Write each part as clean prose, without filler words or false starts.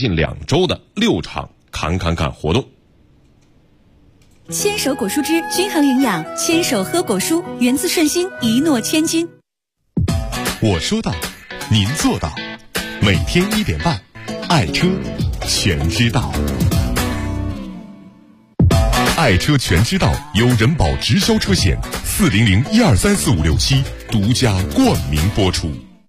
近2周的6场侃活动。 牵手果蔬汁均衡营养，牵手喝果蔬，源自顺心，一诺千金。 我说到，您做到。每天1点半，爱车全知道。爱车全知道由人保直销车险400-1234567独家冠名播出。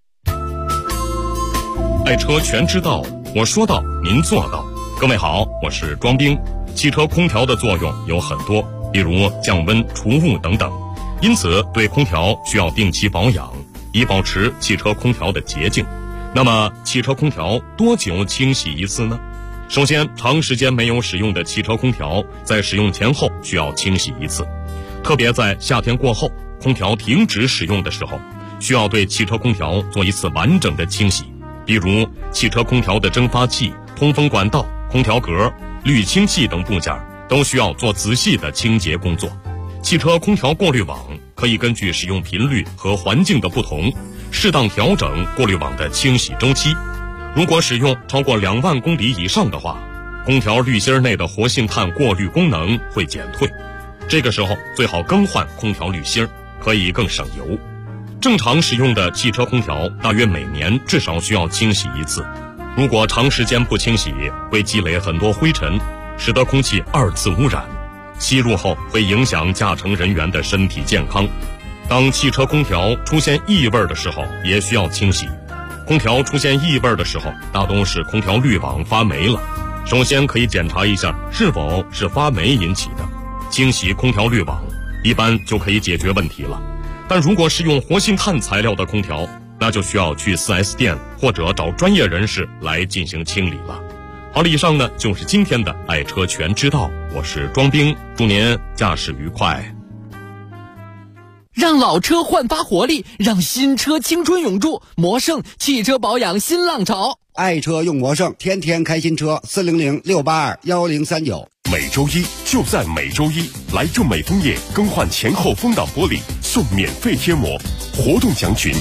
爱车全知道，我说到，您做到。各位好，我是庄兵。汽车空调的作用有很多，比如降温、除雾等等，因此对空调需要定期保养，以保持汽车空调的洁净。那么汽车空调多久清洗一次呢？首先，长时间没有使用的汽车空调在使用前后需要清洗一次，特别在夏天过后，空调停止使用的时候，需要对汽车空调做一次完整的清洗，比如汽车空调的蒸发器、通风管道、空调格、滤清器等部件都需要做仔细的清洁工作。汽车空调过滤网可以根据使用频率和环境的不同，适当调整过滤网的清洗周期。如果使用超过2万公里以上的话，空调滤芯内的活性炭过滤功能会减退，这个时候最好更换空调滤芯，可以更省油。正常使用的汽车空调大约每年至少需要清洗一次，如果长时间不清洗，会积累很多灰尘，使得空气2次污染，吸入后会影响驾乘人员的身体健康。当汽车空调出现异味的时候，也需要清洗。空调出现异味的时候，大多是空调滤网发霉了。首先可以检查一下是否是发霉引起的，清洗空调滤网一般就可以解决问题了。但如果是用活性炭材料的空调，那就需要去 4S 店或者找专业人士来进行清理了。好了，以上呢就是今天的爱车全知道，我是庄兵，祝您驾驶愉快。 让老车焕发活力，让新车青春永驻。魔胜汽车保养新浪潮， 爱车用魔胜，天天开新车。400-682-1039。 每周一就在每周一，来正美枫叶更换前后风挡玻璃送免费贴膜，活动详询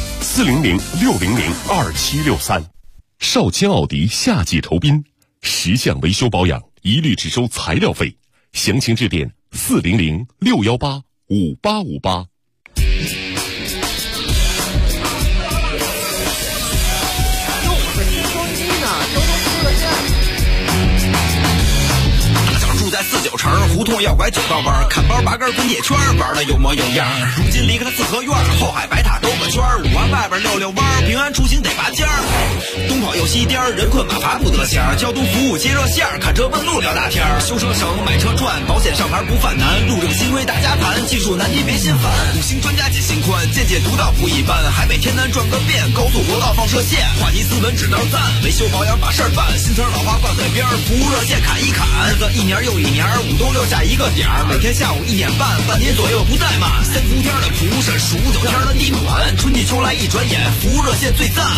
400-600-2763。少卿奥迪夏季酬宾，10项维修保养一律只收材料费，详情致电400-618-5858。 49城胡同要拐9道弯，看包8根滚铁圈，玩的有模有样。如今离开了四合院，后海白塔兜个圈，5环外边溜弯，平安出行得拔尖儿。东跑又西颠，人困马乏不得闲。交通服务接热线，看车问路聊大天。修车省，买车赚，保险上牌不犯难。路政新规大家盘，技术难题别心烦。5星专家解心宽，见解独到不一般。海北天南转个遍，高速国道放射线。话题斯文指导赞，维修保养把事儿办。新词老话挂嘴边，服务热线侃一侃。日子一年又一年，5都6下一个点儿，每天下午1点半，半年左右不怠慢。3伏天的蒲是数9天的地暖，春季秋来一转眼，服务热线最赞。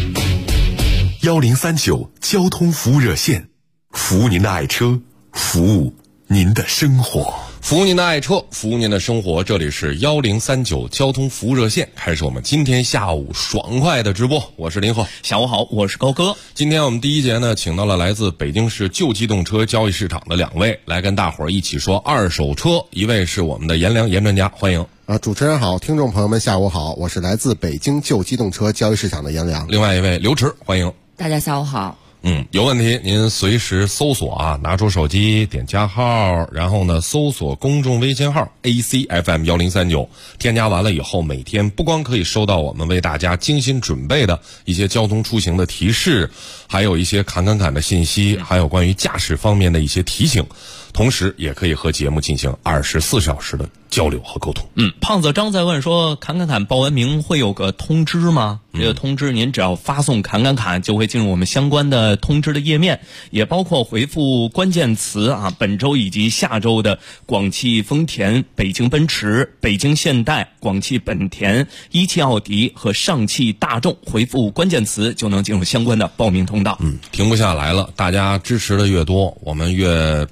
1039交通服务热线，服务您的爱车，服务您的生活。 服务您的爱车，服务您的生活。这里是1039交通服务热线，开始我们今天下午爽快的直播。我是林鹤。 下午好，我是高哥。 今天我们第一节呢，请到了来自北京市旧机动车交易市场的2位，来跟大伙儿一起说二手车。一位是我们的颜良严专家，欢迎。 主持人好，听众朋友们下午好，我是来自北京旧机动车交易市场的颜良。 另外一位刘驰，欢迎。 大家下午好。 有问题您随时搜索啊，拿出手机点加号，然后呢搜索公众微信号 ACFM1039，添加完了以后，每天不光可以收到我们为大家精心准备的一些交通出行的提示，还有一些侃的信息，还有关于驾驶方面的一些提醒，同时也可以和节目进行24小时的交流和沟通。 胖子张在问说，侃报完名会有个通知吗？这个通知您只要发送侃就会进入我们相关的通知的页面，也包括回复关键词啊，本周以及下周的广汽丰田、北京奔驰、北京现代、广汽本田、一汽奥迪和上汽大众，回复关键词就能进入相关的报名通道。 停不下来了，大家支持的越多，我们越比较丰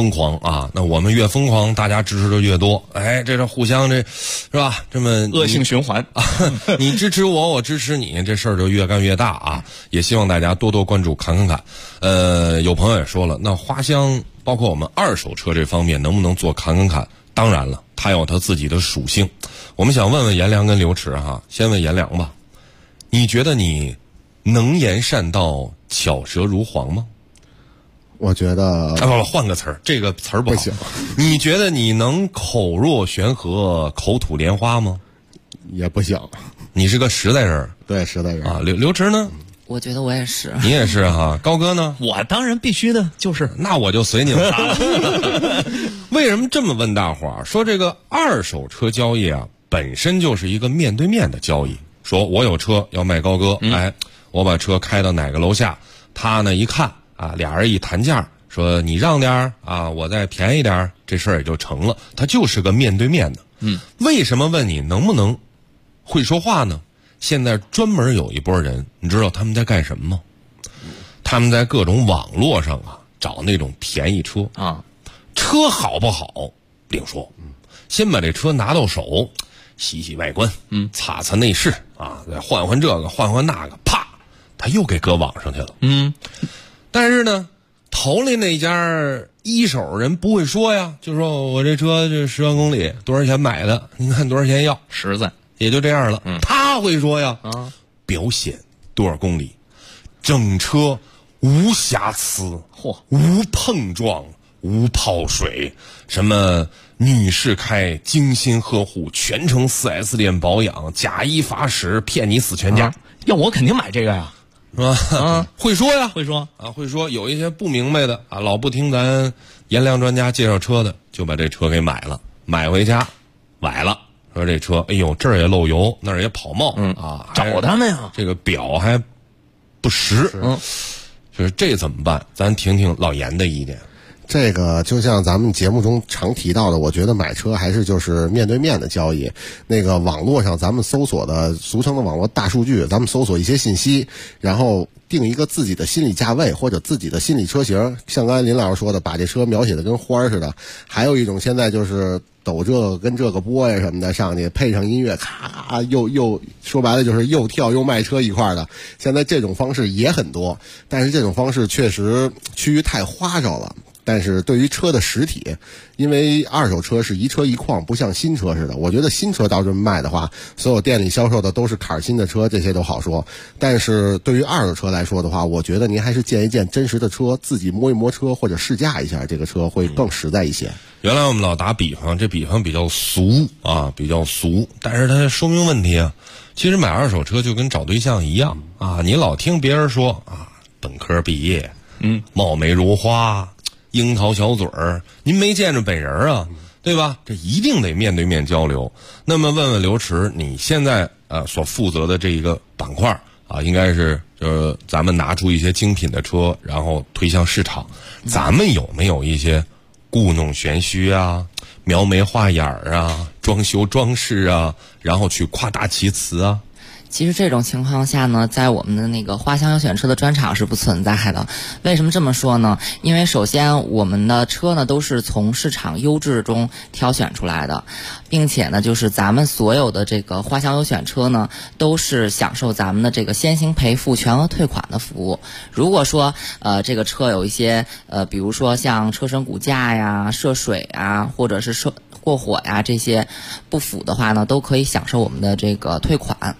疯狂啊，那我们越疯狂，大家支持的越多，哎，这是互相是吧？这么恶性循环啊，你支持我，我支持你，这事儿就越干越大啊！也希望大家多多关注侃侃侃。有朋友也说了，那花乡包括我们二手车这方面能不能做侃侃侃？当然了，它有它自己的属性。我们想问问颜良跟刘驰哈，先问颜良吧，你觉得你能言善道、巧舌如簧吗？ 我觉得不，换个词儿，这个词儿不好。 不行。 你觉得你能口若悬河、口吐莲花吗？ 也不行。 你是个实在人。 对，实在人啊。刘驰呢？ 我觉得我也是。 你也是哈。高哥呢？ 我当然必须的，就是那我就随你们了。为什么这么问大伙儿？说这个二手车交易啊，本身就是一个面对面的交易。说我有车要卖高哥，哎，我把车开到哪个楼下，他呢一看啊，俩人一谈价，说你让点儿啊，我再便宜点儿，这事儿也就成了。它就是个面对面的。为什么问你能不能会说话呢？现在专门有一波人，你知道他们在干什么吗？他们在各种网络上啊找那种便宜车啊， 车好不好另说，先把这车拿到手，洗洗外观，擦擦内饰啊，再换换这个换换那个，啪，他又给搁网上去了。但是呢，头里那家一手人不会说呀，就说我这车这10万公里多少钱买的，你看多少钱要， 实在也就这样了。他会说呀，表显多少公里，整车无瑕疵，无碰撞，无泡水，什么女士开精心呵护，全程4S 店保养，假一罚10，骗你死全家。 要我肯定买这个呀， 是吧？会说呀， 会说啊，会说。有一些不明白的啊，老不听咱颜良专家介绍车的，就把这车给买了，买回家崴了，说这车，哎呦，这儿也漏油，那儿也跑冒，啊， 找他们呀， 这个表还不实，就是这怎么办？咱听听老严的意见。 这个就像咱们节目中常提到的，我觉得买车还是就是面对面的交易。那个网络上咱们搜索的俗称的网络大数据，咱们搜索一些信息，然后定一个自己的心理价位或者自己的心理车型，像刚才林老师说的，把这车描写的跟花似的。还有一种现在就是抖这个跟这个波呀什么的上去，配上音乐，咔又说白了就是又跳又卖车一块的。现在这种方式也很多，但是这种方式确实趋于太花哨了。但是对于车的实体，因为二手车是一车一况，不像新车似的。我觉得新车到这么卖的话，所有店里销售的都是坎儿新的车，这些都好说。但是对于二手车来说的话，我觉得您还是见一见真实的车，自己摸一摸车或者试驾一下这个车会更实在一些。 原来我们老打比方，这比方比较俗啊，比较俗，但是它说明问题啊。其实买二手车就跟找对象一样啊，你老听别人说啊，本科毕业，貌美如花，樱桃小嘴儿，您没见着本人啊，对吧？这一定得面对面交流。那么问问刘驰，你现在所负责的这一个板块啊，应该是就是咱们拿出一些精品的车，然后推向市场。咱们有没有一些故弄玄虚啊、描眉画眼儿啊、装修装饰啊，然后去夸大其词啊？ 其实这种情况下呢，在我们的那个花乡有选车的专场是不存在的。为什么这么说呢？因为首先我们的车呢都是从市场优质中挑选出来的，并且呢就是咱们所有的这个花乡有选车呢都是享受咱们的这个先行赔付全额退款的服务。如果说这个车有一些比如说像车身骨架呀、涉水啊，或者是过火呀这些不符的话呢，都可以享受我们的这个退款。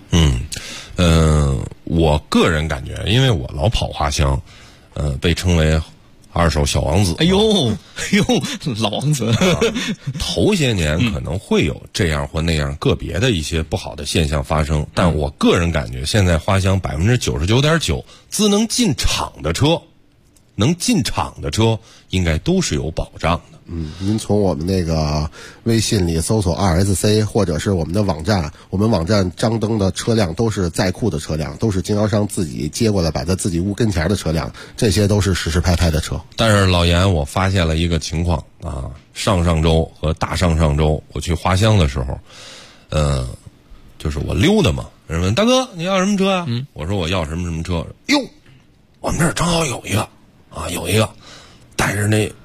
我个人感觉，因为我老跑花乡，被称为二手小王子。 哎呦，老王子。 头些年可能会有这样或那样个别的一些不好的现象发生，但我个人感觉，现在花乡99.9%自能进厂的车，能进厂的车应该都是有保障的。 您从我们那个微信里搜索 2SC， 或者是我们的网站，我们网站张灯的车辆都是在库的车辆，都是经销商自己接过来摆在自己屋跟前的车辆，这些都是实实拍拍的车。 但是老严，我发现了一个情况啊，上周和大上周我去花乡的时候，就是我溜达嘛，人问大哥你要什么车呀？我说我要什么什么车。哟，我们这儿正好有一个，但是那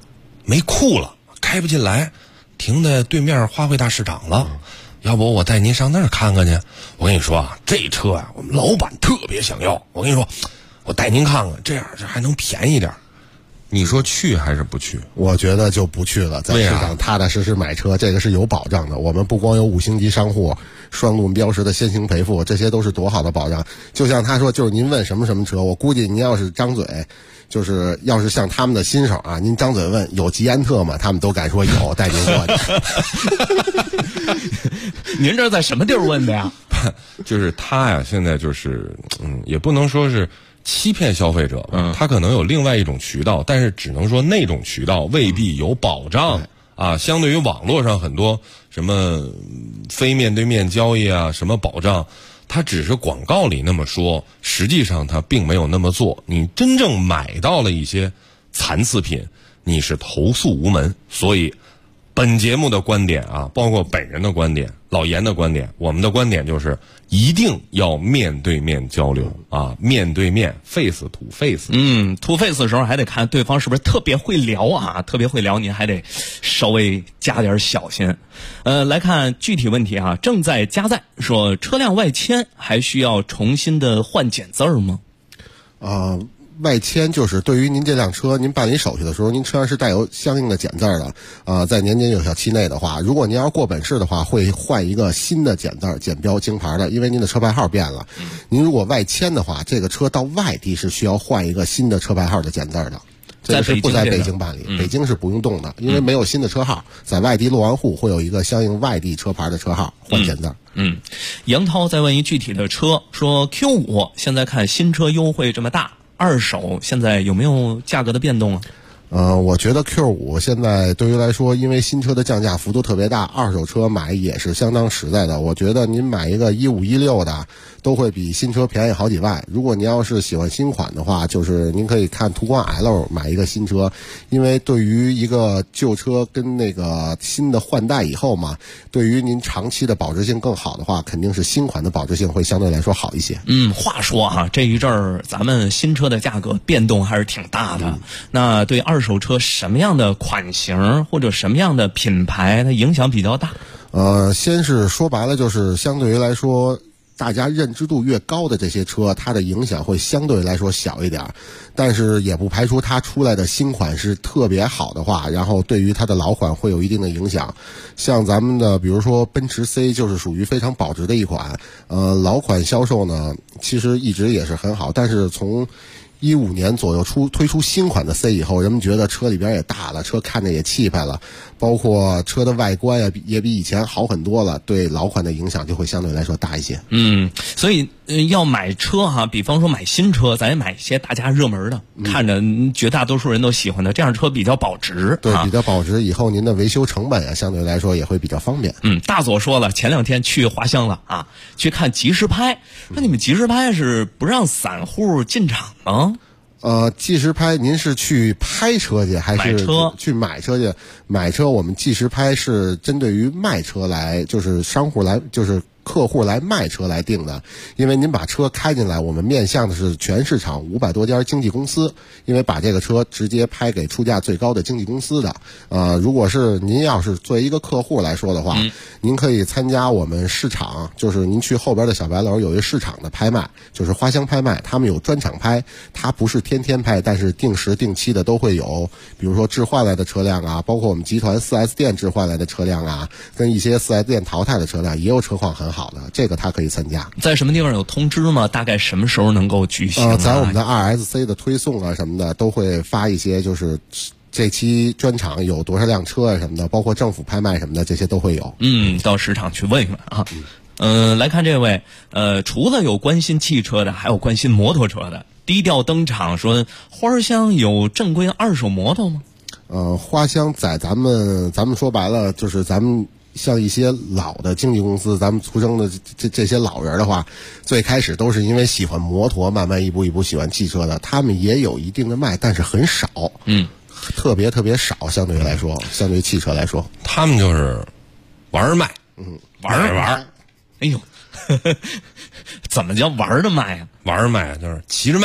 没库了，开不进来，停在对面花卉大市场了。要不我带您上那儿看看去？我跟你说啊，这车啊，我们老板特别想要。我跟你说，我带您看看，这样这还能便宜点。你说去还是不去？ 我觉得就不去了，在市场踏踏实实买车，这个是有保障的。我们不光有5星级商户、双路标识的先行赔付，这些都是多好的保障。就像他说，就是您问什么什么车，我估计您要是张嘴，就是要是像他们的新手啊，您张嘴问有吉安特吗？他们都敢说有，带您过去。 您这在什么地儿问的呀？ 就是他呀，现在就是也不能说是欺骗消费者，他可能有另外一种渠道，但是只能说那种渠道未必有保障啊。相对于网络上很多什么非面对面交易啊，什么保障，它只是广告里那么说，实际上它并没有那么做。你真正买到了一些残次品，你是投诉无门。所以本节目的观点啊，包括本人的观点、老严的观点，我们的观点就是一定要面对面交流啊，面对面 face to face。 to face 的时候还得看对方是不是特别会聊啊，特别会聊，您还得稍微加点小心。来看具体问题啊，正在加载说车辆外迁还需要重新的换检字儿吗？ 外迁就是对于您这辆车，您办理手续的时候，您车上是带有相应的检字的。在年检有效期内的话，如果您要过本市的话，会换一个新的检字、检标、京牌的，因为您的车牌号变了。您如果外迁的话，这个车到外地是需要换一个新的车牌号的检字的。这个是不在北京办理，北京是不用动的，因为没有新的车号，在外地落完户会有一个相应外地车牌的车号换检字。 杨涛再问一具体的车，说 Q5 现在看新车优惠这么大，二手现在有没有价格的变动啊？ 我觉得 Q5 现在对于来说，因为新车的降价幅度特别大，二手车买也是相当实在的。我觉得您买一个15、16的，都会比新车便宜好几万。如果您要是喜欢新款的话，就是您可以看途观 L 买一个新车，因为对于一个旧车跟那个新的换代以后嘛，对于您长期的保值性更好的话，肯定是新款的保值性会相对来说好一些。 话说啊，这一阵儿咱们新车的价格变动还是挺大的。那对二手车什么样的款型或者什么样的品牌它影响比较大？ 先是说白了，就是相对于来说，大家认知度越高的这些车，它的影响会相对来说小一点，但是也不排除它出来的新款是特别好的话，然后对于它的老款会有一定的影响。像咱们的比如说奔驰 C 就是属于非常保值的一款，老款销售呢其实一直也是很好，但是从15年左右推出新款的 C 以后，人们觉得车里边也大了，车看着也气派了，包括车的外观也比以前好很多了，对老款的影响就会相对来说大一些。 所以要买车哈，比方说买新车，咱也买一些大家热门的，看着绝大多数人都喜欢的，这样车比较保值。 对，比较保值，以后您的维修成本相对来说也会比较方便。 大佐说了，前2天去华乡了啊，去看即时拍。那你们即时拍是不让散户进场吗？ 即时拍，您是去拍车去还是去买车去？买车我们即时拍是针对于卖车来，就是商户来，就是客户来卖车来定的。因为您把车开进来，我们面向的是全市场500多家经纪公司，因为把这个车直接拍给出价最高的经纪公司的。如果是您要是作为一个客户来说的话，您可以参加我们市场，就是您去后边的小白楼有一个市场的拍卖，就是花乡拍卖，他们有专场拍，它不是天天拍，但是定时定期的都会有，比如说置换来的车辆啊，包括我们集团 4S 店置换来的车辆啊，跟一些 4S 店淘汰的车辆，也有车况很好的，这个他可以参加。 在什么地方有通知吗？大概什么时候能够举行？ 在我们的 2SC 的推送啊什么的都会发一些，就是这期专场有多少辆车啊什么的，包括政府拍卖什么的，这些都会有。 到市场去问一问啊。来看这位，除了有关心汽车的，还有关心摩托车的。低调登场说，花乡有正规二手摩托吗？ 花乡在咱们说白了，就是咱们像一些老的经纪公司，咱们出生的这些老人的话，最开始都是因为喜欢摩托，慢慢一步一步喜欢汽车的，他们也有一定的卖，但是很少，特别少，相对于来说，相对于汽车来说， 他们就是玩卖，玩。 哎呦，怎么叫玩着卖啊？ 玩卖就是骑着卖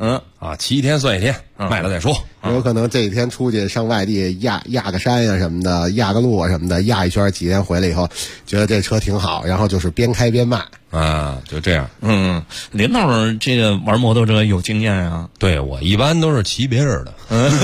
骑一天算一天，卖了再说。 有可能这几天出去上外地压个山呀什么的，压个路啊什么的，压一圈，几天回来以后，觉得这车挺好，然后就是边开边卖啊，就这样。 林老师这个玩摩托车有经验啊？ 对，我一般都是骑别人的。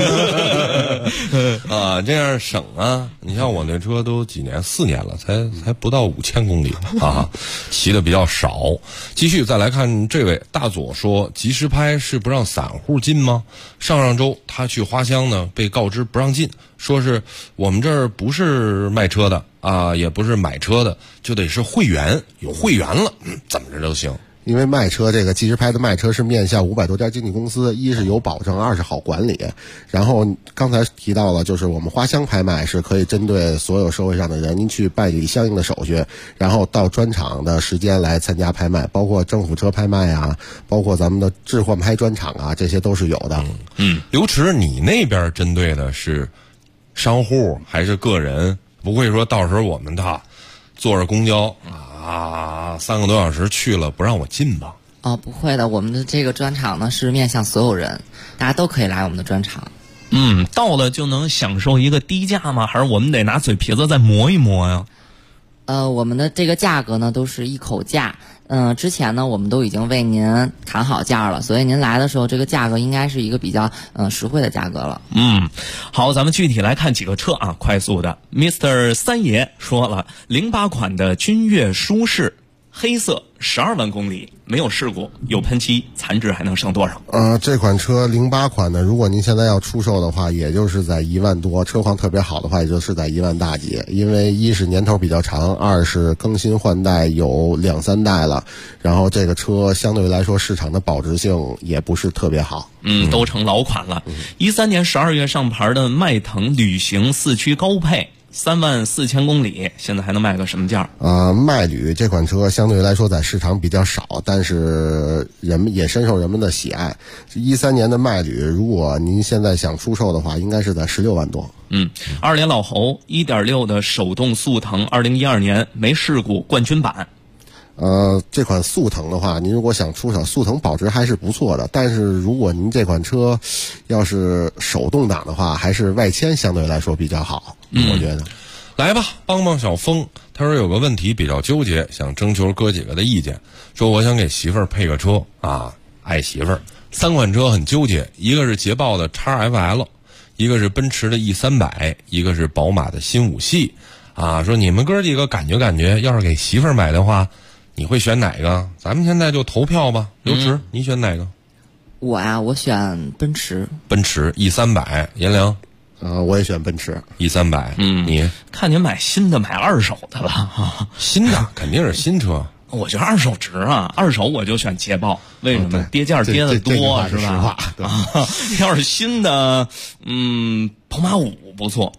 这样省啊。你像我那车都几年，4年了，才不到5000公里啊，骑的比较少。继续再来看这位大左说，即时拍是不让散户进吗？上周他去花乡呢，被告知不让进，说是我们这儿不是卖车的啊，也不是买车的，就得是会员，有会员了，怎么着都行。 因为卖车这个即时拍的卖车是面向500多家经纪公司，一是有保证，二是好管理。然后刚才提到了，就是我们花乡拍卖是可以针对所有社会上的人，您去办理相应的手续，然后到专场的时间来参加拍卖，包括政府车拍卖啊，包括咱们的置换拍专场啊，这些都是有的。 刘驰，你那边针对的是商户还是个人？不会说到时候我们坐着公交3个多小时去了不让我进吧？ 不会的，我们的这个专场呢是面向所有人，大家都可以来我们的专场。 到了就能享受一个低价吗？还是我们得拿嘴皮子再磨一磨呀？ 我们的这个价格呢都是一口价。之前呢我们都已经为您谈好价了，所以您来的时候这个价格应该是一个比较实惠的价格了。 好，咱们具体来看几个车啊，快速的。Mr. 三爷说了，08款的君越舒适，黑色，12万公里，没有事故，有喷漆，残值还能剩多少？ 这款车08款的，如果您现在要出售的话，也就是在1万多，车况特别好的话，也就是在1万大几。因为一是年头比较长，二是更新换代有2、3代了，然后这个车相对来说市场的保值性也不是特别好。 都成老款了。13年12月上牌的迈腾旅行4驱高配。3万4千公里，现在还能卖个什么价？ 迈旅这款车相对来说在市场比较少，但是人们也深受人们的喜爱。13年的迈旅，如果您现在想出售的话，应该是在16万多。 2联老侯 1.6 的手动速腾，2012年没事故，冠军版。 这款速腾的话，您如果想出手，速腾保值还是不错的。但是如果您这款车要是手动挡的话，还是外迁相对来说比较好。我觉得。 来吧，帮帮小峰，他说有个问题比较纠结，想征求哥几个的意见。说我想给媳妇儿配个车啊，爱媳妇儿。3款车很纠结，一个是捷豹的 XFL， 一个是奔驰的 E300， 一个是宝马的新5系。说你们哥几个感觉，要是给媳妇儿买的话，你会选哪个？咱们现在就投票吧。刘驰，你选哪个？ 我选奔驰。 奔驰 E300， 颜良。 我也选奔驰 E300。你看您买新的买二手的了。 新的肯定是新车。 我觉得二手值啊，二手我就选捷豹，为什么？跌价跌的多，是吧？要是新的，宝马5不错。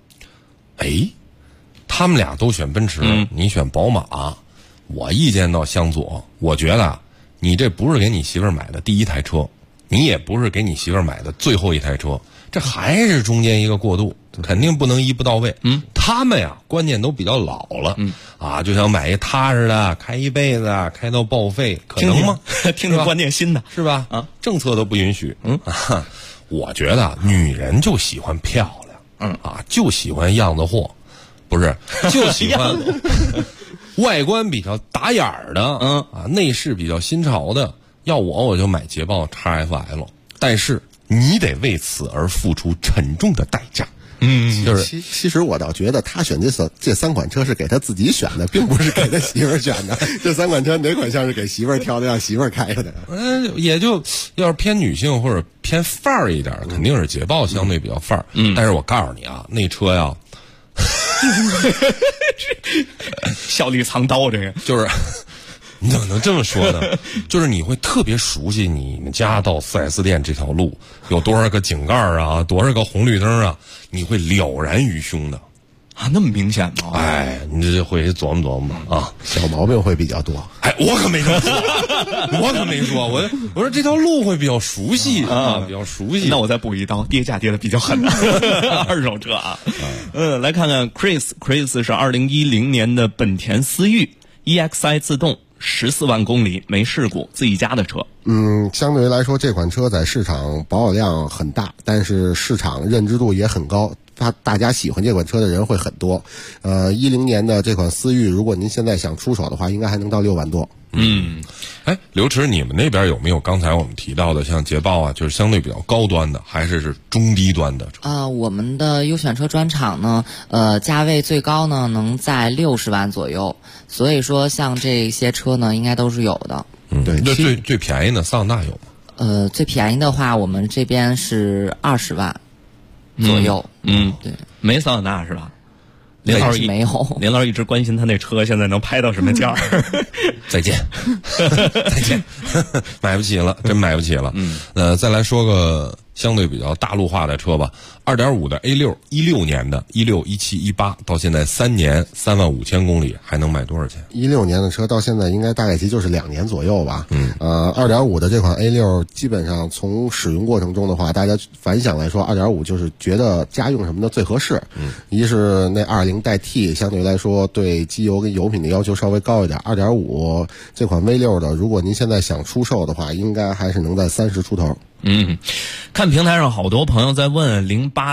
他们俩都选奔驰，你选宝马，我意见倒相左。我觉得你这不是给你媳妇儿买的第一台车，你也不是给你媳妇儿买的最后一台车，这还是中间一个过渡，肯定不能一步到位。他们呀，观念都比较老了，就想买一踏实的，开一辈子，开到报废，可能吗？ 听着观念新的是吧？政策都不允许。我觉得女人就喜欢漂亮，就喜欢样子货，不是就喜欢外观比较打眼儿的，内饰比较新潮的。要我就买捷豹 XFL， 但是你得为此而付出沉重的代价。 就是其实我倒觉得他选这3款车是给他自己选的，并不是给他媳妇儿选的。这3款车哪款像是给媳妇儿挑的，让媳妇儿开的？ 也就要是偏女性或者偏范儿一点，肯定是捷豹相对比较范儿。但是我告诉你啊，那车呀， 笑里藏刀，这个就是。你怎么能这么说呢？就是你会特别熟悉你们家到4S 店这条路有多少个井盖啊，多少个红绿灯啊，你会了然于胸的。 那么明显吗？ 你这回去琢磨琢磨吧。 小毛病会比较多。 我可没这么说，我可没说，我说这条路会比较熟悉比较熟悉。 那我再补一刀，跌价跌的比较狠的二手车啊。来看看 Chris 是2010年的本田思域 EXI 自动。14万公里没事故，自己家的车。 相对于来说，这款车在市场保有量很大，但是市场认知度也很高。大家喜欢这款车的人会很多。10年的这款思域，如果您现在想出手的话，应该还能到6万多。 刘驰，你们那边有没有刚才我们提到的像捷豹啊，就是相对比较高端的，还是中低端的？ 我们的优选车专场呢，价位最高呢能在60万左右，所以说像这些车呢，应该都是有的。 对， 那最便宜的桑塔纳有吗？ 最便宜的话，我们这边是20万左右。对， 没桑塔纳是吧？林老师没有， 林老师一直关心他那车现在能拍到什么价。 再见，再见，买不起了，真买不起了。再来说个相对比较大陆化的车吧。2.5的 A6，16年的，16、17、18，到现在3年35000公里，还能买多少钱 ？16年的车到现在应该大概其就是2年左右吧。2.5的这款 A6，基本上从使用过程中的话，大家反响来说，2.5就是觉得家用什么的最合适。一是那2.0代替，相对来说对机油跟油品的要求稍微高一点。2.5这款 V6的，如果您现在想出售的话，应该还是能在30出头。 看平台上好多朋友在问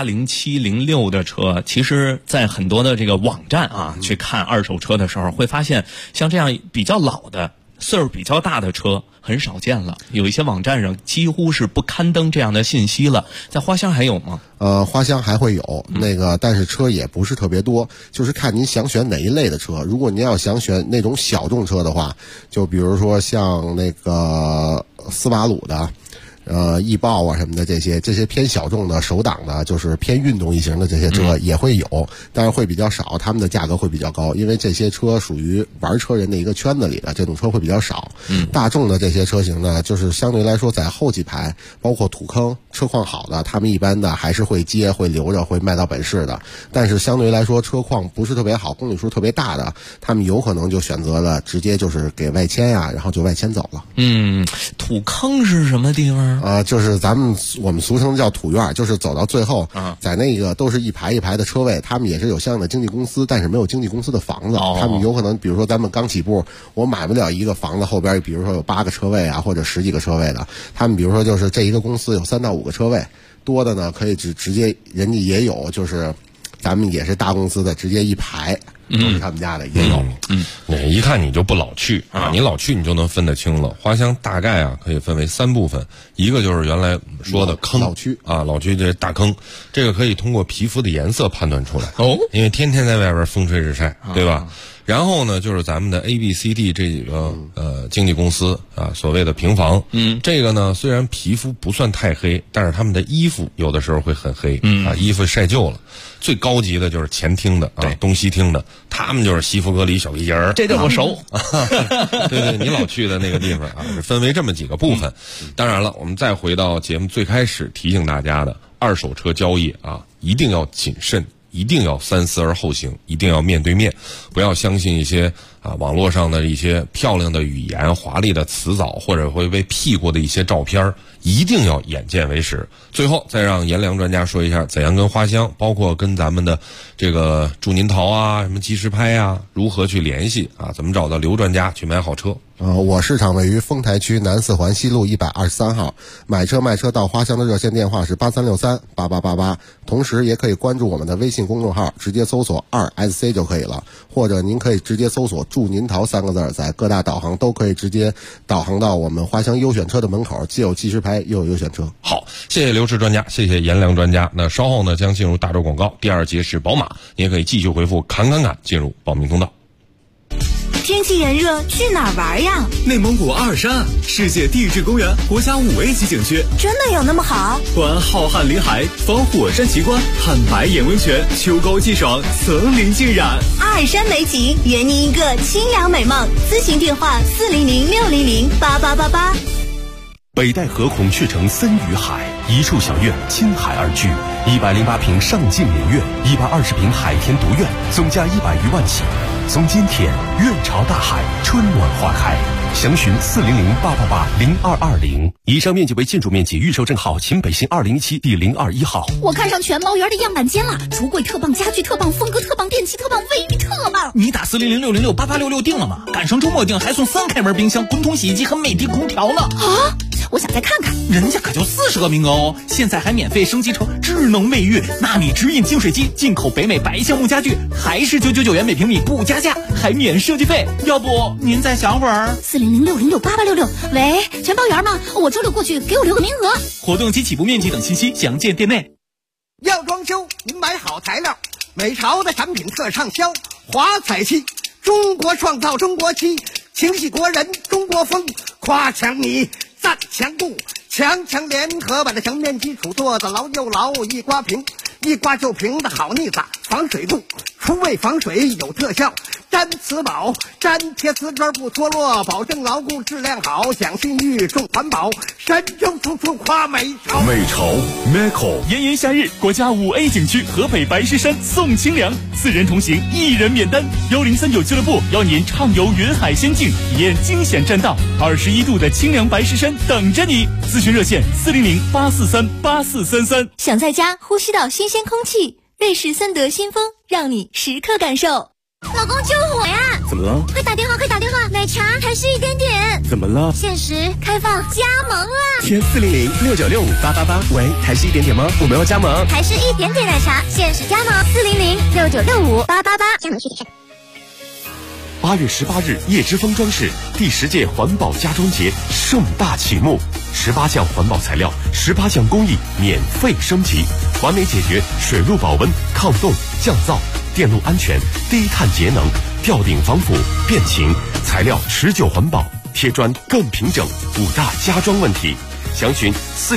08、07、06的车，其实在很多的这个网站啊，去看二手车的时候，会发现像这样比较老的、岁数比较大的车很少见了。有一些网站上几乎是不刊登这样的信息了。在花乡还有吗？ 花乡还会有但是车也不是特别多，就是看您想选哪一类的车。如果您要想选那种小众车的话，就比如说像那个斯巴鲁的。翼豹啊什么的，这些偏小众的手挡的，就是偏运动一型的这些车也会有，但是会比较少，他们的价格会比较高，因为这些车属于玩车人的一个圈子里的，这种车会比较少。大众的这些车型呢，就是相对来说在后几排，包括土坑车况好的，他们一般的还是会接会留着会卖到本市的，但是相对来说车况不是特别好，公里数特别大的，他们有可能就选择了直接就是给外迁呀，然后就外迁走了。 土坑是什么地方？ 就是我们俗称叫土院，就是走到最后，在那个都是一排一排的车位，他们也是有相应的经纪公司，但是没有经纪公司的房子。他们有可能，比如说咱们刚起步，我买不了一个房子后边，比如说有8个车位啊，或者10几个车位的。他们比如说就是这一个公司有3到5个车位，多的呢可以直接人家也有，就是咱们也是大公司的，直接一排。都是他们家的也有。 一看你就不老去啊，你老去你就能分得清了。花乡大概啊可以分为3部分，一个就是原来说的坑， 老区啊，老区这大坑，这个可以通过皮肤的颜色判断出来因为天天在外边风吹日晒，对吧？然后呢，就是咱们的 A、B、C、D 这几个经纪公司啊，所谓的平房。这个呢，虽然皮肤不算太黑，但是他们的衣服有的时候会很黑啊，衣服晒旧了。最高级的就是前厅的啊，东西厅的，他们就是西服革履小皮鞋儿， 这就我熟。 对，你老去的那个地方啊，是分为这么几个部分。当然了，我们再回到节目最开始提醒大家的，二手车交易啊，一定要谨慎。一定要三思而后行，一定要面对面，不要相信一些网络上的一些漂亮的语言、华丽的词藻，或者会被 P 过的一些照片，一定要眼见为实。最后再让颜良专家说一下怎样跟花乡，包括跟咱们的这个祝您淘啊、什么即时拍啊，如何去联系啊？怎么找到刘专家去买好车？ 我市场位于丰台区南4环西路123号，买车卖车到花乡的热线电话是83638888，同时也可以关注我们的微信公众号，直接搜索2SC 就可以了，或者您可以直接搜索祝您淘3个字，在各大导航都可以直接导航到我们花乡优选车的门口，既有即时拍又有优选车。 好，谢谢刘驰专家，谢谢颜良专家。那稍后呢将进入大洲广告，第2节是宝马，你也可以继续回复侃进入报名通道。 天气炎热，去哪儿玩呀？ 内蒙古阿尔山世界地质公园国家5A级景区， 真的有那么好？ 观浩瀚林海，访火山奇观，看白眼温泉，秋高气爽，层林尽染。 阿尔山美景，圆你一个清凉美梦。咨询电话400-600-8888。 北戴河孔雀城森与海，一处小院亲海而居，108平上境连院，120平海天独院，总价100余万起。从今天，院朝大海，春暖花开。 详询400-888-0220。以上面积为建筑面积，预售证号秦北新201第021号。 我看上全包园的样板间了，橱柜特棒，家具特棒，风格特棒，电器特棒，卫浴特棒。 你打400-606-8866订了吗？赶上周末订还送3开门冰箱、滚筒洗衣机和美的空调呢。 啊！我想再看看， 人家可就40个名额哦！现在还免费升级成智能卫浴、纳米直饮净水机，进口北美白橡木家具，还是999元每平米不加价，还免设计费。要不您再想会儿 ？400-606-8866。喂，全包园吗？我周六过去，给我留个名额。 活动及起步面积等信息详见店内。 要装修，您买好材料，美潮的产品特畅销，华彩漆，中国创造中国漆，情系国人中国风，夸强你，赞强固，强联合把这墙面基础做得牢又牢，一刮平，一刮就平的好腻子，防水度，除味防水有特效，粘瓷宝，粘贴瓷砖不脱落，保证牢固质量好，讲信誉重环保，神州处处夸美潮。 美潮 Meco。 炎炎夏日，国家5A 景区河北白石山送清凉，4人同行1人免单。1039俱乐部邀您畅游云海仙境，体验惊险栈道，21度的清凉白石山等着你。咨询热线400-843-8433。 想在家呼吸到新鲜空气，瑞士森德新风让你时刻感受。老公救火呀！ 怎么了？ 快打电话！奶茶还是一点点。 怎么了？ 限时开放加盟了。 填400-6965-888。喂，台式一点点吗？我们要加盟。 台式一点点奶茶限时加盟400-6965-888。加盟具体看。 8月18日，叶之峰装饰第10届环保家装节盛大启幕，18项环保材料，18项工艺免费升级，完美解决水路保温、抗冻、降噪、电路安全、低碳节能、吊顶防腐、变形，材料持久环保，贴砖更平整，5大家装问题。详询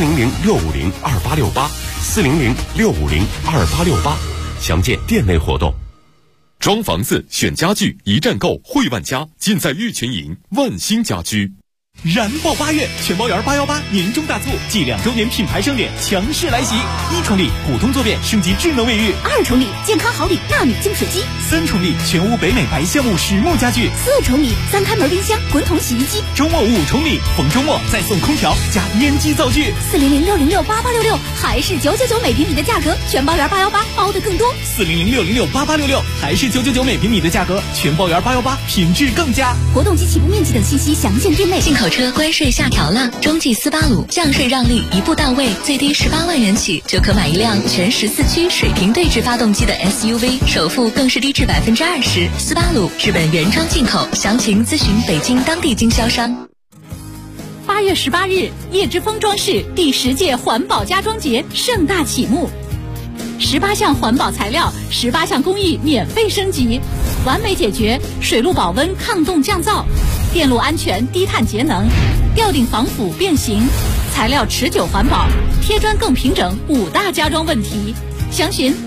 400-650-2868，400-650-2868，详见店内活动。 装房子选家具一站购，汇万家，尽在玉群营万兴家居。 燃爆8月，全包园818年终大促，继2周年品牌盛典强势来袭！1重礼普通坐便升级智能卫浴 ，2重礼健康好礼纳米净水机 ，3重礼全屋北美白橡木实木家具 ，4重礼3开门冰箱、滚筒洗衣机。 周末5重礼，逢周末再送空调加烟机灶具。 400-606-8866，还是999每平米的价格，全包园818包的更多。 400-606-8866，还是999每平米的价格，全包园818品质更佳。 活动及起步面积等信息详见店内。 进口车关税下调了，中继斯巴鲁降税让利一步到位，最低18万元起就可买一辆全14驱水平对置发动机的 SUV， 首付更是低至20%。斯巴鲁日本原装进口，详情咨询北京当地经销商。 8月18日，叶之峰装饰第10届环保家装节盛大启幕，18项环保材料，18项工艺免费升级，完美解决水路保温、抗冻降噪、电路安全、低碳节能、吊顶防腐变形，材料持久环保，贴砖更平整，5大家装问题。详询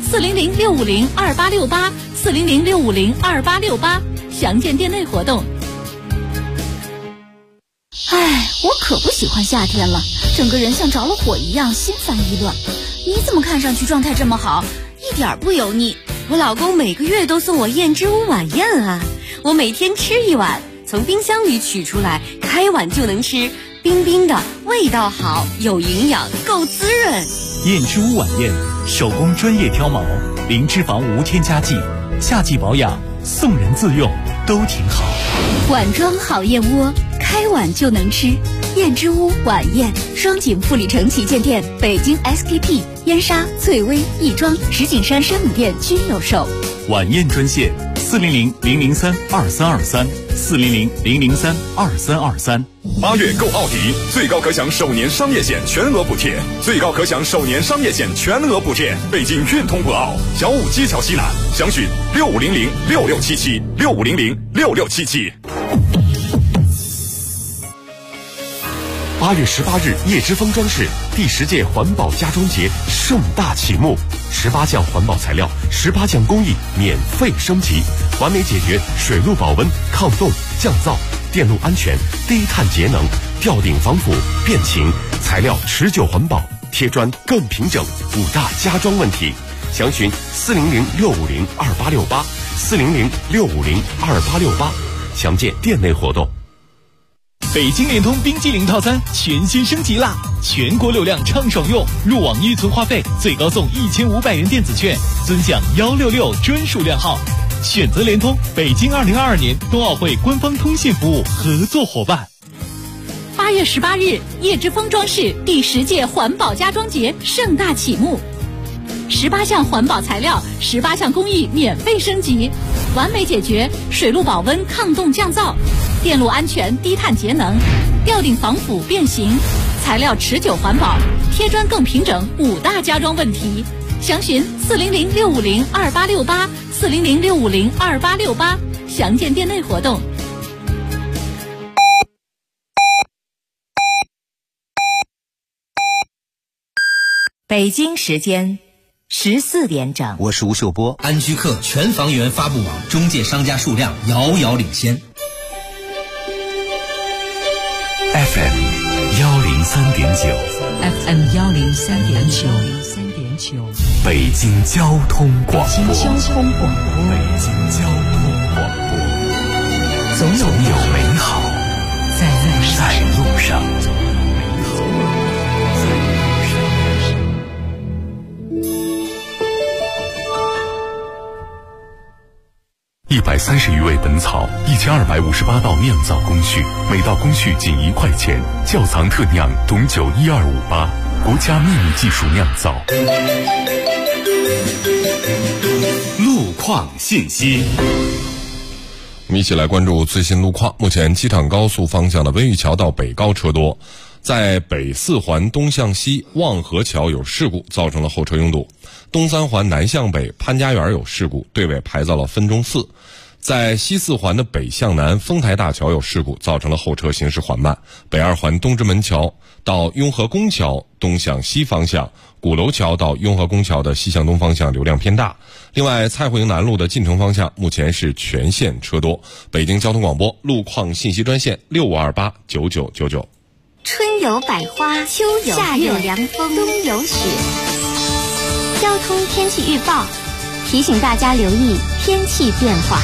400-650-2868，400-650-2868，详见店内活动。哎，我可不喜欢夏天了，整个人像着了火一样，心烦意乱。你怎么看上去状态这么好，一点不油腻？ 我老公每个月都送我燕之屋晚宴啊，我每天吃一碗，从冰箱里取出来，开碗就能吃，冰冰的，味道好，有营养，够滋润。 燕之屋晚宴，手工专业挑毛，零脂肪无添加剂，夏季保养，送人自用都挺好。 碗装好燕窝，开碗就能吃。燕之屋晚宴，双井富里城旗舰店、北京 SKP、燕莎、翠微、亦庄、石景山生母店均有售。 晚宴专线400-003-2323，400-003-2323。 8月购奥迪，最高可享首年商业险全额补贴，最高可享首年商业险全额补贴。北京运通博奥小武机桥西南，详询6500-6677，6500-6677。 8月18日，叶之峰装饰第10届环保家装节盛大启幕，18项环保材料，18项工艺免费升级，完美解决水路保温、抗冻、降噪、电路安全、低碳节能、吊顶防腐、变形，材料持久环保，贴砖更平整，5大家装问题。详询400-650-2868，400-650-2868，详见店内活动。 北京联通冰激凌套餐全新升级啦！全国流量畅爽用，入网预存话费最高送1500元电子券，尊享166专属靓号。选择联通，北京2022年冬奥会官方通信服务合作伙伴。 8月18日，叶之峰装饰第10届环保家装节盛大启幕，18项环保材料，18项工艺免费升级，完美解决水路保温抗冻降噪、电路安全低碳节能、吊顶防腐变形、材料持久环保、贴砖更平整5大家装问题。详询400-650-2868，400-650-2868，详见店内活动。 北京时间14点整， 我是吴秀波。安居客全房源发布网中介商家数量遥遥领先。 FM 103.9，FM 103.9， 北京交通广播， 北京交通广播，总有美好在路上。130余味本草，1258道酿造工序，每道工序仅1块钱。窖藏特酿董酒12588，国家秘密技术酿造。 路况信息。 我们一起来关注最新路况。目前机场高速方向的温榆桥到北高车多，在北4环东向西望河桥有事故，造成了后车拥堵。东3环南向北潘家园有事故，队尾排到了分钟4。在西4环的北向南丰台大桥有事故，造成了后车行驶缓慢。北2环东直门桥到雍和宫桥东向西方向，鼓楼桥到雍和宫桥的西向东方向流量偏大。另外，蔡慧营南路的进城方向目前是全线车多。北京交通广播路况信息专线65289999。 春有百花，秋有夏有凉风，冬有雪。交通天气预报提醒大家留意天气变化。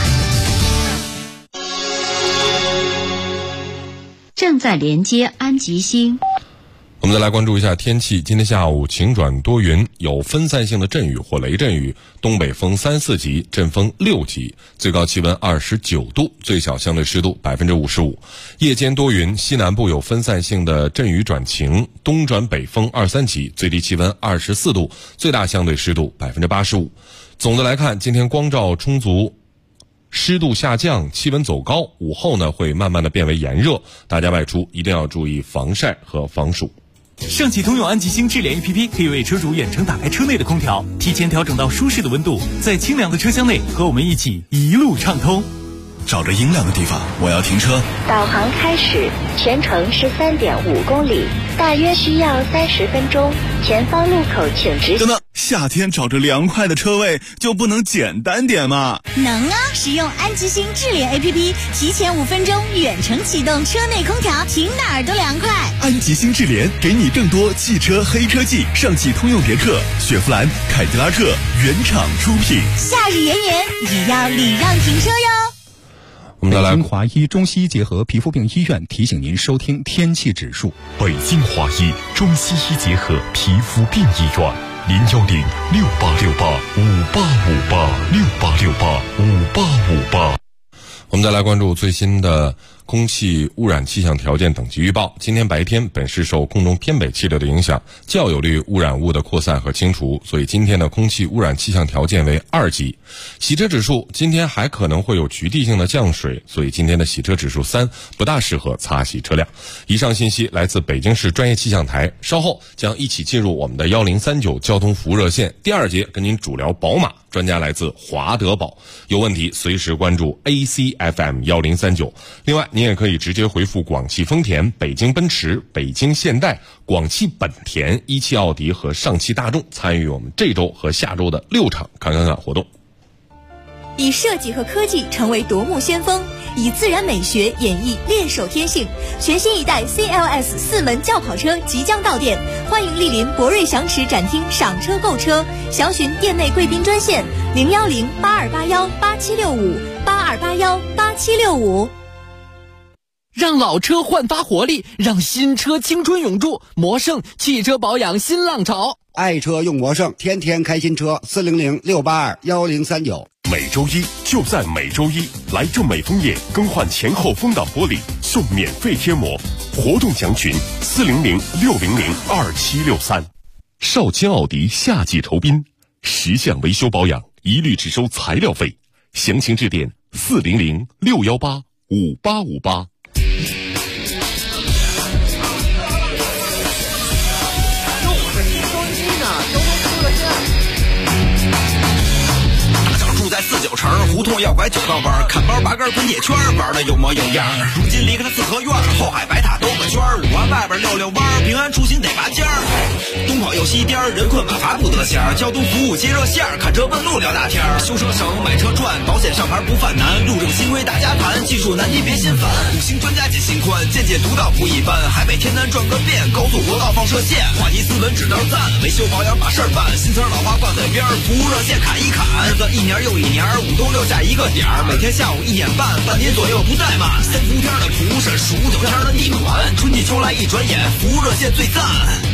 正在连接安吉星。 我们再来关注一下天气。今天下午晴转多云，有分散性的阵雨或雷阵雨，东北风3、4级，阵风6级，最高气温29度，最小相对湿度55%。夜间多云，西南部有分散性的阵雨转晴，东转北风2、3级，最低气温24度，最大相对湿度85%。总的来看，今天光照充足，湿度下降，气温走高，午后呢会慢慢的变为炎热，大家外出一定要注意防晒和防暑。 上汽通用安吉星智联 APP 可以为车主远程打开车内的空调，提前调整到舒适的温度，在清凉的车厢内和我们一起一路畅通。 找着阴凉的地方，我要停车。 导航开始，全程13.5公里，大约需要30分钟。前方路口请直行。 等等，夏天找着凉快的车位就不能简单点吗？ 能啊！使用安吉星智联 APP， 提前5分钟远程启动车内空调，停哪儿都凉快。 安吉星智联给你更多汽车黑科技，上汽通用别克、雪佛兰、凯迪拉克原厂出品。 夏日炎炎，也要礼让停车哟。 我们再来， 北京华医中西医结合皮肤病医院提醒您收听天气指数。 北京华医中西医结合皮肤病医院，010-6868-5858，6868-5858。 我们再来关注最新的空气污染气象条件等级预报。今天白天本市受空中偏北气流的影响，较有利于污染物的扩散和清除，所以今天的空气污染气象条件为2级。洗车指数今天还可能会有局地性的降水，所以今天的洗车指数3，不大适合擦洗车辆。以上信息来自北京市专业气象台，稍后将一起进入我们的1039交通服务热线第2节，跟您主聊宝马。专家来自华德宝，有问题随时关注 ACFM 1039。另外，您也可以直接回复广汽丰田、北京奔驰、北京现代、广汽本田、一汽奥迪和上汽大众，参与我们这周和下周的6场看看看活动。 以设计和科技成为夺目先锋，以自然美学演绎练手天性。全新一代 CLS 4门轿跑车即将到店，欢迎莅临博瑞祥驰展厅赏车购车，详询店内贵宾专线010-8281-8765 8281-8765。 让老车焕发活力，让新车青春永驻。魔圣汽车保养新浪潮， 爱车用魔圣，天天开新车，400-682-1039。 每周一就在每周一，来正美枫叶更换前后风挡玻璃送免费贴膜，活动详询400-600-2763。少卿奥迪夏季酬宾，10项维修保养一律只收材料费，详情致电400-618-5858。 在49城胡同要拐9道弯，看包拔根滚铁圈，玩的有模有样。如今离开了四合院，后海白塔兜个圈，5环外边溜溜弯，平安出行得拔尖儿。东跑又西颠，人困马乏不得闲，交通服务接热线，看车问路聊大天，修车省买车赚，保险上牌不犯难，路政新规大家谈，技术难题别心烦。5星专家解心宽，见解独到不一般，海北天南转个遍，高速国道放射线，话题斯文指道赞，维修保养把事儿办，新词老话挂嘴边，服务热线砍一砍，日子一年又一年，5东6下一个点儿，每天下午1点半，半年左右不怠慢。3伏天的蒲是数9天的地暖，春季秋来一转眼，服务热线最赞。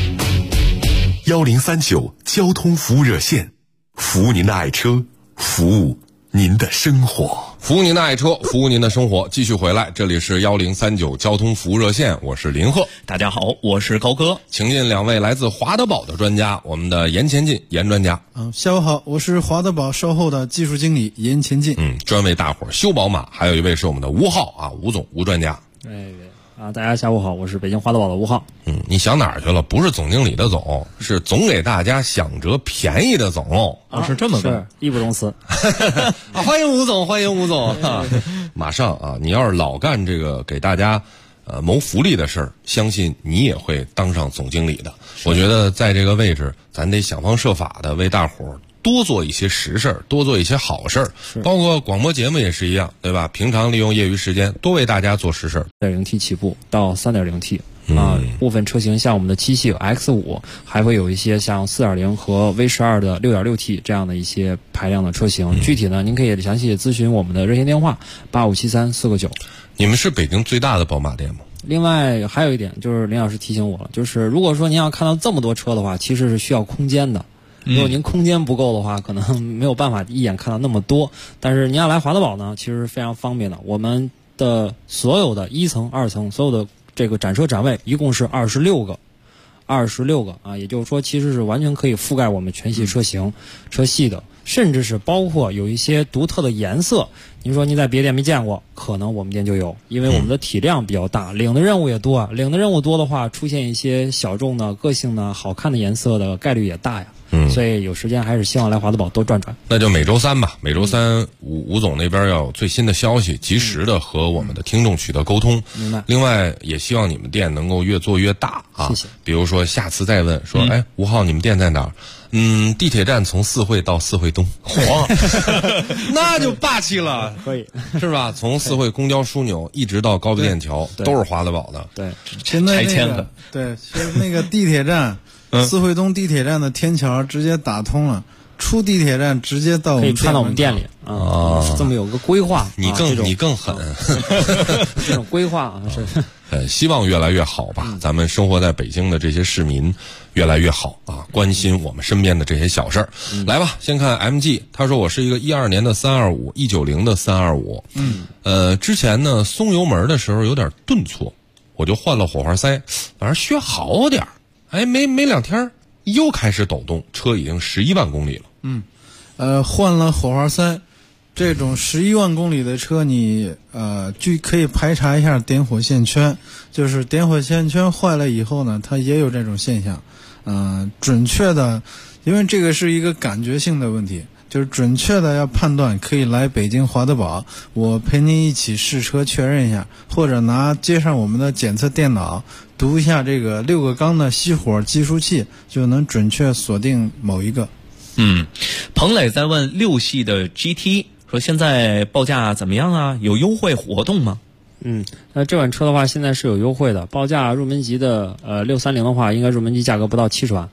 1039交通服务热线，服务您的爱车，服务您的生活。 服务您的爱车，服务您的生活。继续回来，这里是1039交通服务热线，我是林鹤。 大家好，我是高哥。 请进2位来自华德宝的专家，我们的严前进严专家。 下午好，我是华德宝售后的技术经理严前进。 专为大伙儿修宝马。还有一位是我们的吴浩啊，吴总，吴专家。 大家下午好，我是北京华德宝的吴浩。 你想哪儿去了？不是总经理的总，是总给大家想着便宜的总。 是这么个，义不容辞。 欢迎吴总，欢迎吴总。马上啊，你要是老干这个给大家谋福利的事儿，相信你也会当上总经理的。我觉得在这个位置，咱得想方设法的为大伙儿多做一些实事儿，多做一些好事儿，包括广播节目也是一样，对吧？平常利用业余时间多为大家做实事儿。 2.0T 起步到 3.0T 部分车型像我们的7系 X5，还会有一些像 4.0 和 V12 的 6.6T 这样的一些排量的车型。具体呢，您可以详细咨询我们的热线电话8573-4个9。 你们是北京最大的宝马店吗？ 另外还有一点就是林老师提醒我了，就是如果说您要看到这么多车的话，其实是需要空间的。如果您空间不够的话，可能没有办法一眼看到那么多。但是您要来华德宝呢，其实非常方便的。我们的所有的1层、2层，所有的这个展车展位一共是26个啊，也就是说，其实是完全可以覆盖我们全系车型、车系的，甚至是包括有一些独特的颜色。您说您在别店没见过，可能我们店就有，因为我们的体量比较大，领的任务也多啊。领的任务多的话，出现一些小众的、个性的、好看的颜色的概率也大呀。所以有时间还是希望来华德宝多转转。 那就每周3吧，每周3吴总那边要有最新的消息，及时的和我们的听众取得沟通。 明白。 另外也希望你们店能够越做越大啊。 谢谢。 比如说下次再问说，吴浩你们店在哪儿？地铁站从4惠到4惠东，那就霸气了， 可以是吧？从4惠公交枢纽一直到高碑店桥，都是华德宝的。 对， 现在对，是那个地铁站4惠东地铁站的天桥直接打通了，出地铁站直接到我们可以看到我们店里啊，是这么有个规划。 你更狠， 这种规划啊是。 希望越来越好吧。咱们生活在北京的这些市民越来越好啊，关心我们身边的这些小事儿。来吧，先看 MG， 他说我是一个12年的325 190的325。之前呢松油门的时候有点顿挫，我就换了火花塞，反正学好点儿。没2天又开始抖动，车已经11万公里了。换了火花塞，这种11万公里的车你就可以排查一下点火线圈，就是点火线圈坏了以后呢，它也有这种现象。准确的，因为这个是一个感觉性的问题，就是准确的要判断，可以来北京华德宝，我陪您一起试车确认一下，或者接上我们的检测电脑，读一下这个6个缸的熄火计数器，就能准确锁定某一个。 彭磊在问6系的 GT， 说现在报价怎么样啊？有优惠活动吗？ 那这款车的话，现在是有优惠的，报价入门级的630的话，应该入门级价格不到70万。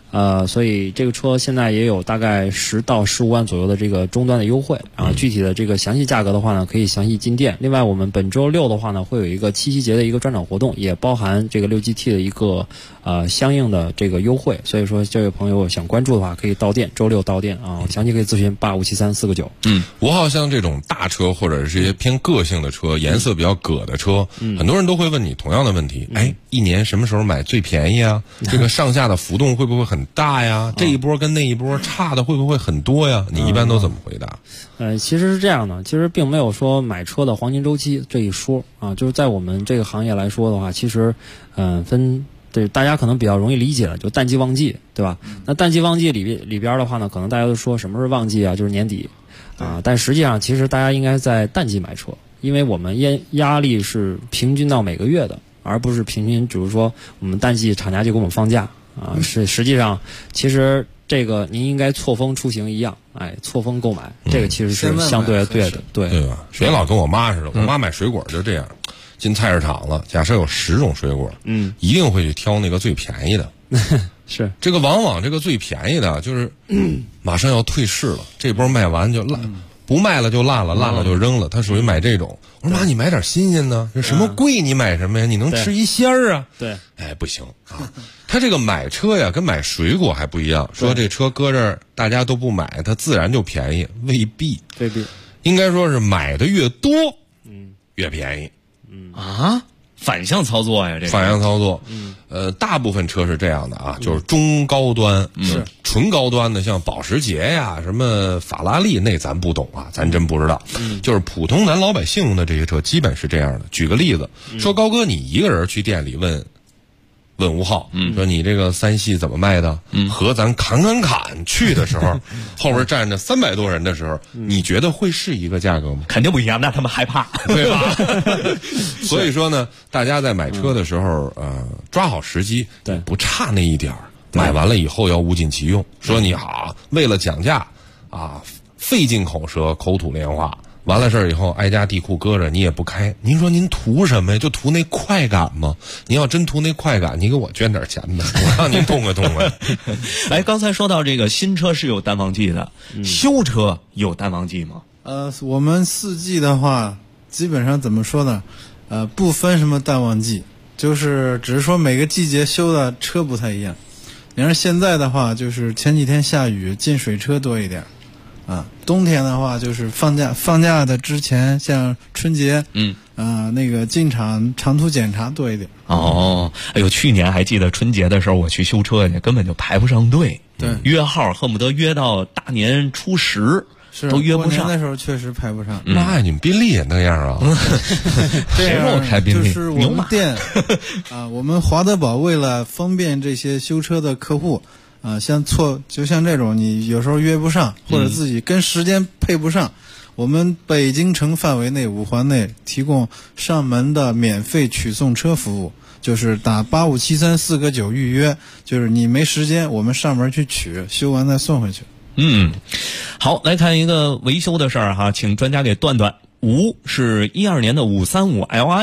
所以这个车现在也有大概10到15万左右的这个终端的优惠，然后具体的这个详细价格的话呢，可以详细进店。另外，我们本周6的话呢，会有一个七夕节的一个专场活动，也包含这个6GT 的一个相应的这个优惠。所以说，这位朋友想关注的话，可以到店，周6到店啊，详细可以咨询857349。 5号像这种大车或者是一些偏个性的车，颜色比较葛的车，很多人都会问你同样的问题，一年什么时候买最便宜啊？这个上下的浮动会不会很大呀？这一波跟那一波差的会不会很多呀？你一般都怎么回答？ 其实是这样的，其实并没有说买车的黄金周期这一说啊，就是在我们这个行业来说的话，其实对大家可能比较容易理解的，就淡季旺季，对吧？那淡季旺季里边的话呢，可能大家都说什么是旺季啊，就是年底啊，但实际上其实大家应该在淡季买车，因为我们压力是平均到每个月的，而不是平均，比如说我们淡季厂家就给我们放假啊，是实际上其实这个您应该错峰出行一样，错峰购买，这个其实是相对对的，对吧？别老跟我妈似的，我妈买水果就这样，进菜市场了，假设有10种水果，一定会去挑那个最便宜的。 是这个往往这个最便宜的就是马上要退市了，这波卖完就烂，不卖了就烂了，烂了就扔了，他属于买这种。我说妈，你买点新鲜的，这什么贵你买什么呀？你能吃一仙儿啊？ 对， 不行啊。他这个买车呀，跟买水果还不一样。说这车搁这儿大家都不买，它自然就便宜，未必。应该说是买的越多，越便宜。 反向操作呀，这个反向操作。大部分车是这样的啊，就是中高端，是纯高端的，像保时捷呀、什么法拉利，那咱不懂啊，咱真不知道。就是普通咱老百姓用的这些车，基本是这样的。举个例子，说高哥，你一个人去店里问吴浩，说你这个3系怎么卖的？和咱侃去的时候，后边站着300多人的时候，你觉得会是一个价格吗？ 肯定不一样，那他们害怕， 对吧？所以说呢，大家在买车的时候，抓好时机，不差那一点儿，买完了以后要物尽其用。说你好，为了讲价啊，费尽口舌，口吐莲花。完了事儿以后，挨家地库搁着，你也不开。您说您图什么呀？就图那快感吗？您要真图那快感，你给我捐点钱呗，我让您痛快痛快。 刚才说到这个新车是有淡旺季的，修车有淡旺季吗？ 我们4季的话，基本上怎么说呢？不分什么淡旺季，就是只是说每个季节修的车不太一样。你看现在的话，就是前几天下雨，进水车多一点。冬天的话就是放假的之前，像春节，那个进厂长途检查多一点。 去年还记得春节的时候我去修车去，根本就排不上队， 对， 约号恨不得约到大年初10，都约不上。 过年的时候确实排不上。 妈，你们宾利也那样啊？ 这样我开宾利， 就是我们店我们华德宝为了方便这些修车的客户。就像这种你有时候约不上，或者自己跟时间配不上，我们北京城范围内5环内提供上门的免费取送车服务，就是打85734个9预约，就是你没时间，我们上门去取，修完再送回去。 好，来看一个维修的事儿哈，请专家给断断。是12年的535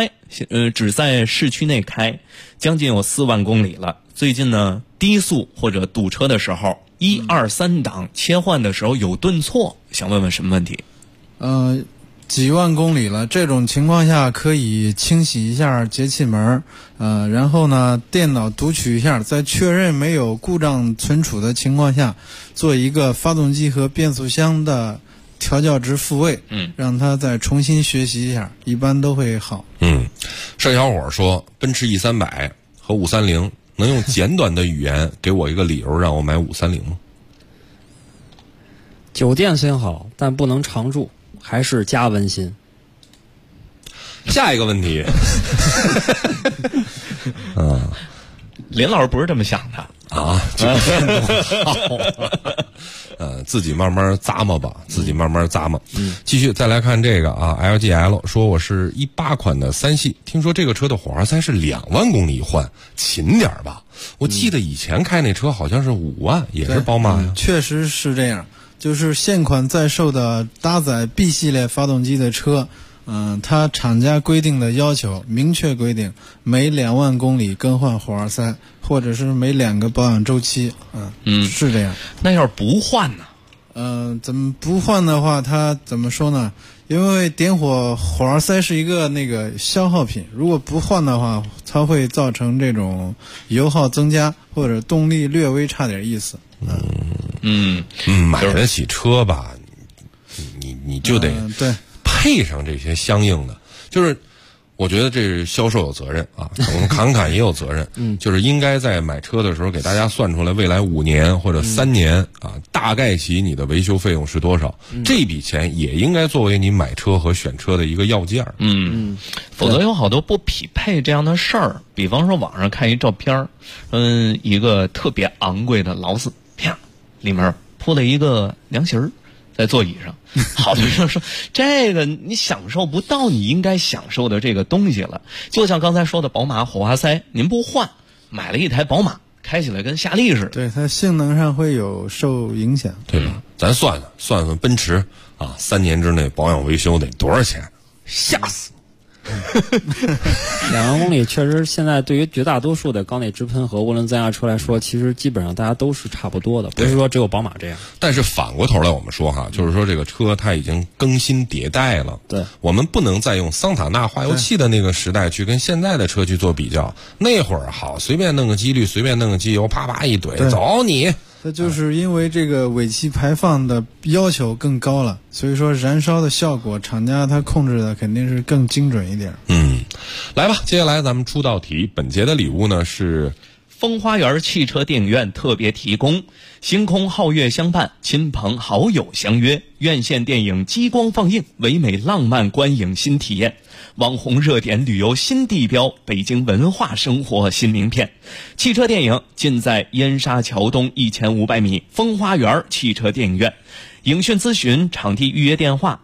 Li，只在市区内开，将近有4万公里了。最近呢，低速或者堵车的时候，1、2、3档切换的时候有顿挫，想问问什么问题？ 几万公里了，这种情况下可以清洗一下节气门，然后呢，电脑读取一下，在确认没有故障存储的情况下，做一个发动机和变速箱的调校值复位，让它再重新学习一下，一般都会好。 单小伙说，奔驰 E300 和530能用简短的语言给我一个理由让我买530吗？ 酒店虽好，但不能常住，还是家温馨。 下一个问题， 林老师不是这么想的啊，酒店多好。自己慢慢咂摸吧，继续再来看这个啊 ，LGL 说我是18款的3系，听说这个车的火花塞是2万公里换，勤点吧。我记得以前开那车好像是5万，也是宝马呀。 确实是这样，就是现款在售的搭载 B 系列发动机的车， 它厂家规定的要求明确规定，每2万公里更换火花塞，或者是每2个保养周期。是这样。 那要是不换呢？ 怎么不换的话，它怎么说呢？因为点火花塞是一个那个消耗品，如果不换的话，它会造成这种油耗增加或者动力略微差点意思。 买得起车吧，你就得对配上这些相应的，就是我觉得这是销售有责任啊，我们侃侃也有责任，就是应该在买车的时候给大家算出来未来5年或者3年啊，大概其你的维修费用是多少，这笔钱也应该作为你买车和选车的一个要件。 否则有好多不匹配这样的事儿，比方说网上看一照片，一个特别昂贵的劳斯，啪，里面铺了一个凉席儿。在座椅上，好多人说这个你享受不到你应该享受的这个东西了。就像刚才说的宝马火花塞，您不换，买了一台宝马，开起来跟夏利似的。 对，它性能上会有受影响， 对吧？咱算算奔驰啊，3年之内保养维修得多少钱？吓死！ 2万公里确实，现在对于绝大多数的缸内直喷和涡轮增压车来说，其实基本上大家都是差不多的，不是说只有宝马这样。 但是反过头来我们说哈，就是说这个车它已经更新迭代了， 对， 我们不能再用桑塔纳化油器的那个时代去跟现在的车去做比较。那会儿好，随便弄个机滤，随便弄个机油，啪啪一怼，走你。 它就是因为这个尾气排放的要求更高了，所以说燃烧的效果，厂家它控制的肯定是更精准一点。 来吧，接下来咱们出道题。本节的礼物呢是风花园汽车电影院特别提供，星空皓月相伴，亲朋好友相约，院线电影激光放映，唯美浪漫观影新体验，网红热点旅游新地标，北京文化生活新名片。汽车电影尽在燕莎桥东1500米风花园汽车电影院。影讯咨询场地预约电话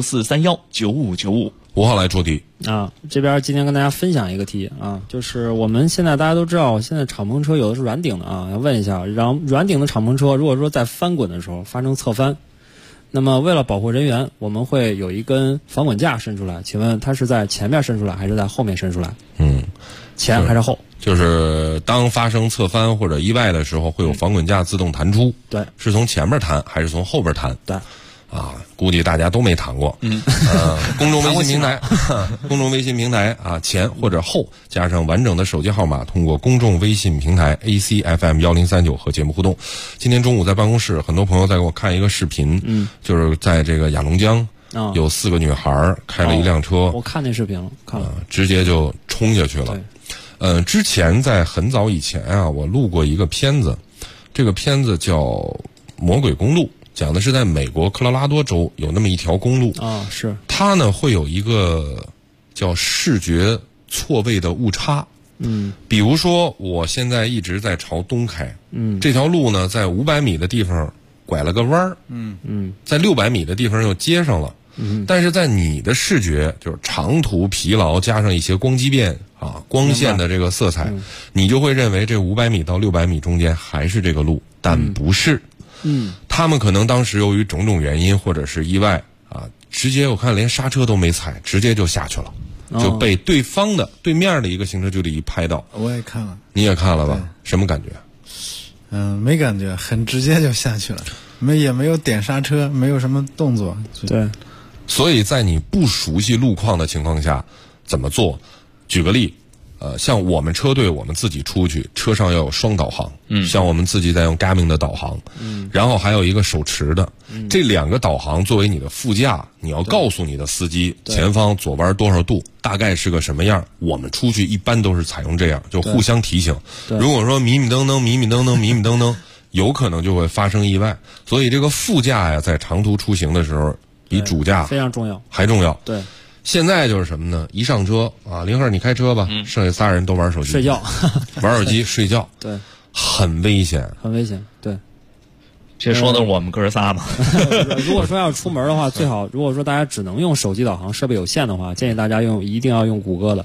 64319595。 5号来出题啊，这边今天跟大家分享一个题啊，就是我们现在大家都知道，现在敞篷车有的是软顶的啊，要问一下，软顶的敞篷车如果说在翻滚的时候发生侧翻，那么为了保护人员，我们会有一根防滚架伸出来，请问它是在前面伸出来还是在后面伸出来？前还是后？ 就是当发生侧翻或者意外的时候，会有防滚架自动弹出。 对， 是从前面弹还是从后边弹？ 对。 估计大家都没弹过。公众微信平台，公众微信平台啊，前或者后加上完整的手机号码，通过公众微信平台 ACFM1039和节目互动。今天中午在办公室，很多朋友在给我看一个视频，就是在这个雅龙江，有4个女孩开了一辆车， 我看那视频了，看了， 直接就冲下去了。之前在很早以前啊，我录过一个片子，这个片子叫《魔鬼公路》。讲的是在美国科罗拉多州有那么一条公路啊，是它呢会有一个叫视觉错位的误差。比如说我现在一直在朝东开，这条路呢在500米的地方拐了个弯儿，在600米的地方又接上了，但是在你的视觉就是长途疲劳加上一些光畸变啊光线的这个色彩，你就会认为这500米到600米中间还是这个路，但不是。他们可能当时由于种种原因或者是意外啊，直接我看连刹车都没踩，直接就下去了，就被对面的一个行车记录仪拍到。 我也看了， 你也看了吧？什么感觉？ 没感觉，很直接就下去了，也没有点刹车，没有什么动作。 对， 所以在你不熟悉路况的情况下，怎么做？举个例。像我们车队，我们自己出去，车上要有双导航。像我们自己在用 Garmin 的导航，然后还有一个手持的。这2个导航作为你的副驾，你要告诉你的司机前方左弯多少度，大概是个什么样。我们出去一般都是采用这样，就互相提醒。如果说迷迷瞪瞪，有可能就会发生意外。所以这个副驾呀，在长途出行的时候，比主驾非常重要， 还重要。 对。 现在就是什么呢？一上车啊，林鹤你开车吧，剩下3人都玩手机睡觉， 玩手机睡觉， 对， 很危险， 很危险，对。 这说的是我们哥仨嘛。 如果说要出门的话，最好如果说大家只能用手机导航，设备有限的话，建议大家一定要用谷歌的。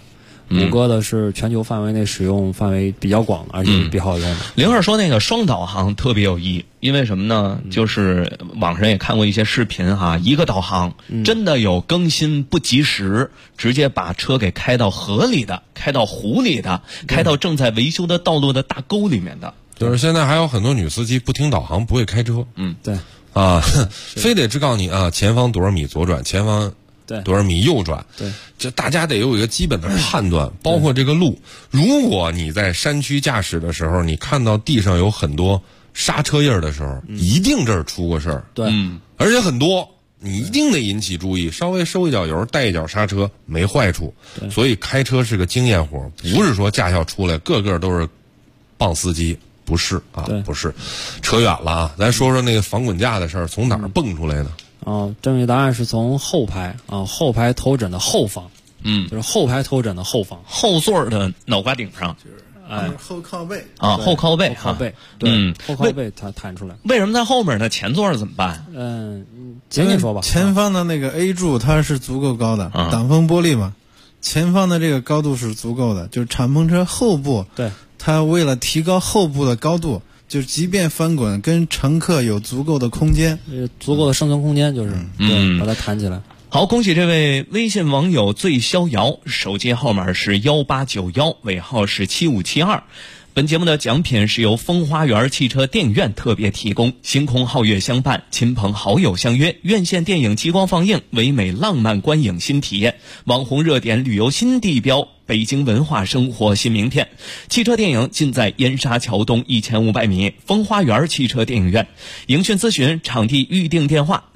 谷歌的是全球范围内使用范围比较广的，而且比较好用的。 灵儿说那个双导航特别有意义，因为什么呢？就是网上也看过一些视频哈，一个导航真的有更新不及时，直接把车给开到河里的，开到湖里的，开到正在维修的道路的大沟里面的。 就是现在还有很多女司机不听导航不会开车。 对。 啊，非得只告诉你啊，前方多少米左转，前方多少米右转。 对， 这大家得有一个基本的判断，包括这个路。如果你在山区驾驶的时候，你看到地上有很多刹车印的时候，一定这儿出过事儿。 对， 而且很多，你一定得引起注意，稍微收一脚油，带一脚刹车，没坏处。所以开车是个经验活，不是说驾校出来个个都是棒司机。不是啊，不是，扯远了啊！咱说说那个防滚架的事儿，从哪儿蹦出来的？ 正确答案是从后排啊，后排头枕的后方，就是后排头枕的后方， 后座的脑瓜顶上， 就是后靠背啊，后靠背， 后靠背，对，后靠背它弹出来。 为什么在后面呢？前座怎么办？ 简单说吧， 前方的那个 A 柱它是足够高的，挡风玻璃嘛，前方的这个高度是足够的，就是敞篷车后部对。 它为了提高后部的高度，就即便翻滚，跟乘客有足够的空间， 足够的生存空间，就是把它弹起来。 好，恭喜这位微信网友最逍遥，手机号码是1891，尾号是7572。本节目的奖品是由风花园汽车电影院特别提供，星空皓月相伴，亲朋好友相约，院线电影激光放映，唯美浪漫观影新体验，网红热点旅游新地标，北京文化生活新名片。汽车电影尽在燕莎桥东1500米风花园汽车电影院。营讯咨询场地预订电话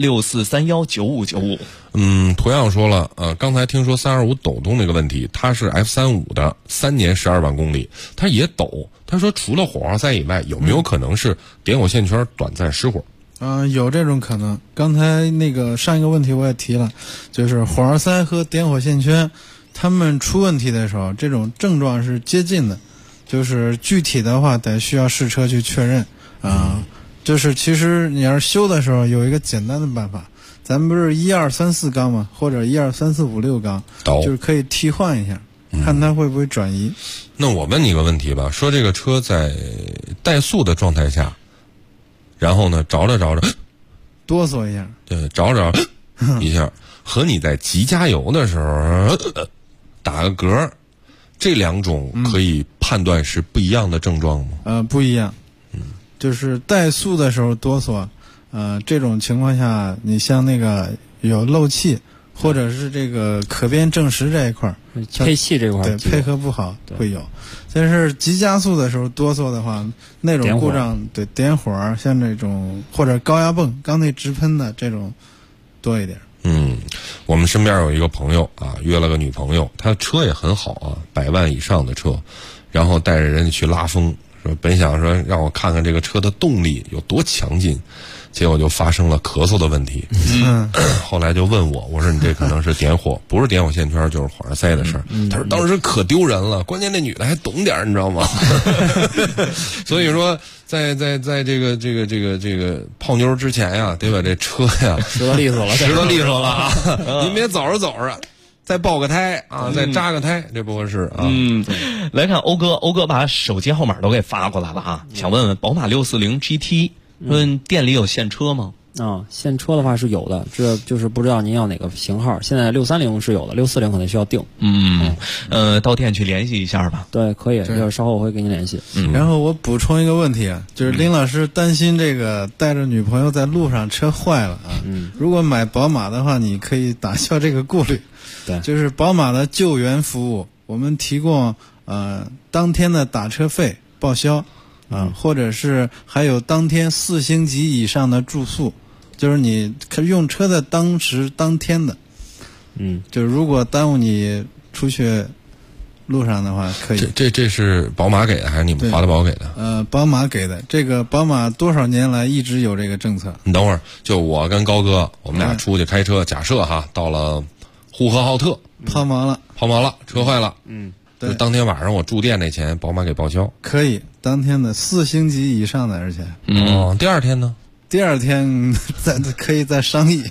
64319595。 同样说了，刚才听说325抖动那个问题，它是 F35的，3年12万公里，它也抖。他说除了火花塞以外，有没有可能是点火线圈短暂失火？ 有这种可能。刚才那个上一个问题我也提了，就是火花塞和点火线圈，他们出问题的时候，这种症状是接近的，就是具体的话得需要试车去确认就是其实你要是修的时候有一个简单的办法，咱们不是1、2、3、4缸吗？或者1、2、3、4、5、6缸，就是可以替换一下，看它会不会转移。 那我问你一个问题吧，说这个车在怠速的状态下，然后呢着着哆嗦一下， 对，着一下，和你在急加油的时候打个嗝，这两种可以判断是不一样的症状吗？ 不一样。就是怠速的时候哆嗦，这种情况下，你像那个有漏气，或者是这个可变正时这一块， 配气这块对配合不好会有。但是急加速的时候哆嗦的话，那种故障对点火，像这种或者高压泵、缸内直喷的这种多一点。 我们身边有一个朋友啊，约了个女朋友，他车也很好啊，100万以上的车，然后带着人去拉风。说本想说让我看看这个车的动力有多强劲，结果就发生了咳嗽的问题。后来就问我说你这可能是点火，不是点火线圈就是火花塞的事儿。他说当时可丢人了，关键那女的还懂点你知道吗？所以说在这个泡妞之前呀，得把这车呀拾掇利索了啊！您别走着再爆个胎啊，再扎个胎，这不合适啊。 来看欧哥把手机号码都给发过来了啊，想问问宝马640 GT， 问店里有现车吗？ 现车的话是有的，这就是不知道您要哪个型号。现在630是有的，640可能需要定。 到店去联系一下吧。 对，可以，就是稍后我会跟您联系。 然后我补充一个问题啊，就是林老师担心这个带着女朋友在路上车坏了啊。如果买宝马的话，你可以打消这个顾虑。 对， 就是宝马的救援服务，我们提供当天的打车费报销或者是还有当天4星级以上的住宿，就是你用车的当时当天的，就是如果耽误你出去路上的话，可以。 这是宝马给的还是你们华德宝给的？ 宝马给的。这个宝马多少年来一直有这个政策。 你等会儿，就我跟高哥，我们俩出去开车，假设哈，到了呼和浩特， 抛锚了， 车坏了，就当天晚上我住店那钱，宝马给报销。 可以，当天的4星级以上的，而且第二天呢？ 第二天可以再商议。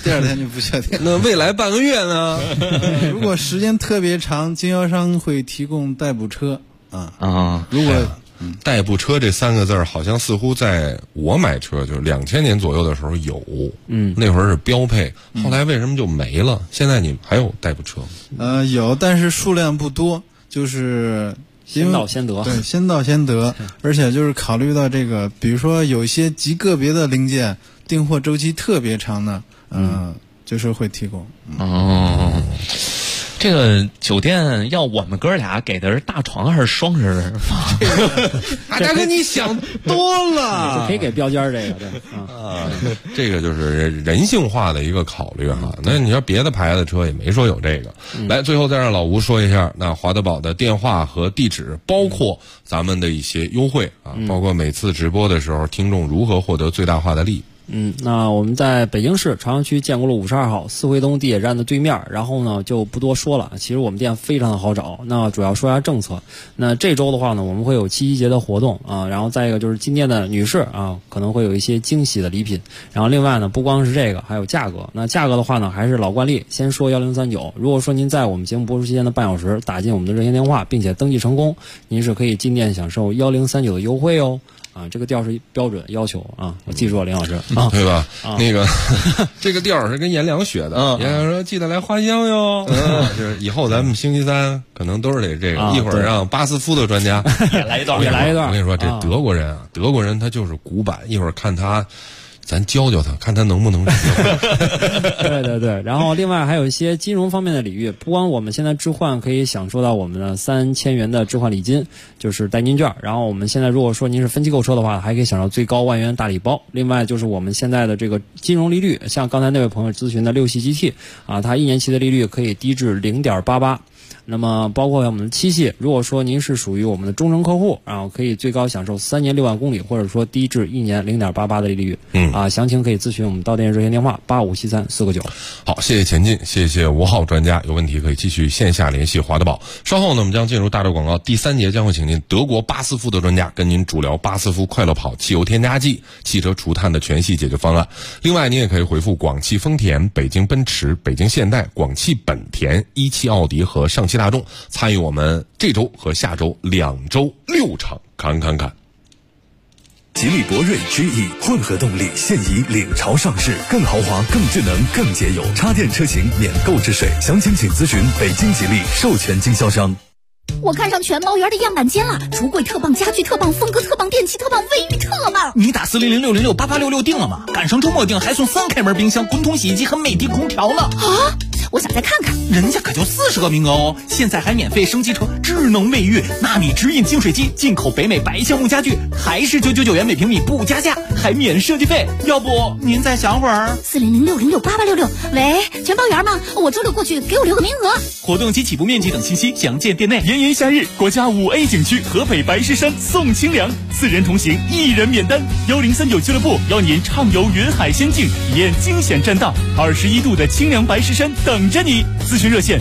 第二天就不确定。 那未来半个月呢？ 如果时间特别长，经销商会提供代步车啊。如果代步车这3个字儿，好像似乎在我买车就是2000年左右的时候有，那会儿是标配，后来为什么就没了？现在你还有代步车吗？ 有，但是数量不多，就是先到先得。 对，先到先得，而且就是考虑到这个，比如说有一些极个别的零件订货周期特别长的，就是会提供。 这个酒店要我们哥俩给的是大床还是双人房？ 大哥，你想多了， 可以给标间这个，对这个就是人性化的一个考虑哈。那你说别的牌子车也没说有这个。来，最后再让老吴说一下，那华德宝的电话和地址，包括咱们的一些优惠啊，包括每次直播的时候，听众如何获得最大化的利益。 那我们在北京市朝阳区建国路52号四惠东地铁站的对面，然后呢就不多说了。其实我们店非常的好找。那主要说一下政策。那这周的话呢，我们会有七夕节的活动啊，然后再一个就是今天的女士啊，可能会有一些惊喜的礼品。然后另外呢，不光是这个，还有价格。那价格的话呢，还是老惯例，先说1039。如果说您在我们节目播出期间的半小时打进我们的热线电话，并且登记成功，您是可以进店享受1039的优惠哦。这个调是标准要求啊，我记住了，林老师啊， 对吧？那个这个调是跟颜良学的，颜良说记得来花香哟。就是以后咱们星期三可能都是得这个，一会儿让巴斯夫的专家也来一段。 我跟你说，这德国人啊，德国人他就是古板，一会儿看他。咱教教他，看他能不能学。 对。然后另外还有一些金融方面的礼遇，不光我们现在置换可以享受到我们的3000元的置换礼金，就是代金券。然后我们现在如果说您是分期购车的话，还可以享受最高10000元大礼包。另外就是我们现在的这个金融利率，像刚才那位朋友咨询的6系 GT 啊，它1年期的利率可以低至0.88%。那么包括我们的七系，如果说您是属于我们的忠诚客户，然后可以最高享受3年6万公里，或者说低至1年0.88%的利率。详情可以咨询我们到店热线电话857349。 好，谢谢前进，谢谢5号专家，有问题可以继续线下联系华德宝。稍后呢，我们将进入大洲广告第3节，将会请进德国巴斯夫的专家跟您主聊巴斯夫快乐跑汽油添加剂、汽车除碳的全系解决方案。另外，您也可以回复广汽丰田、北京奔驰、北京现代、广汽本田、17奥迪和上汽大众参与我们这周和下周2周6场看。 吉利博瑞 GE 混合动力现已领潮上市，更豪华、更智能、更节油，插电车型免购置税。详情请咨询北京吉利授权经销商。 我看上全包园的样板间了，橱柜特棒，家具特棒，风格特棒，电器特棒，卫浴特棒。 你打40060688866订了吗？赶上周末订还送3开门冰箱、滚筒洗衣机和美的空调呢。 啊！我想再看看， 人家可就40个名额哦！现在还免费升级成智能卫浴、纳米直饮净水机，进口北美白橡木家具，还是999元每平米不加价，还免设计费。要不您再想会儿 ？40060688866，喂，全包园吗？我周六过去，给我留个名额。 活动及起步面积等信息详见店内。炎炎夏日，国家5A 景区河北白石山送清凉，4人同行1人免单。1039俱乐部邀您畅游云海仙境，体验惊险栈道，21度的清凉白石山等着你。咨询热线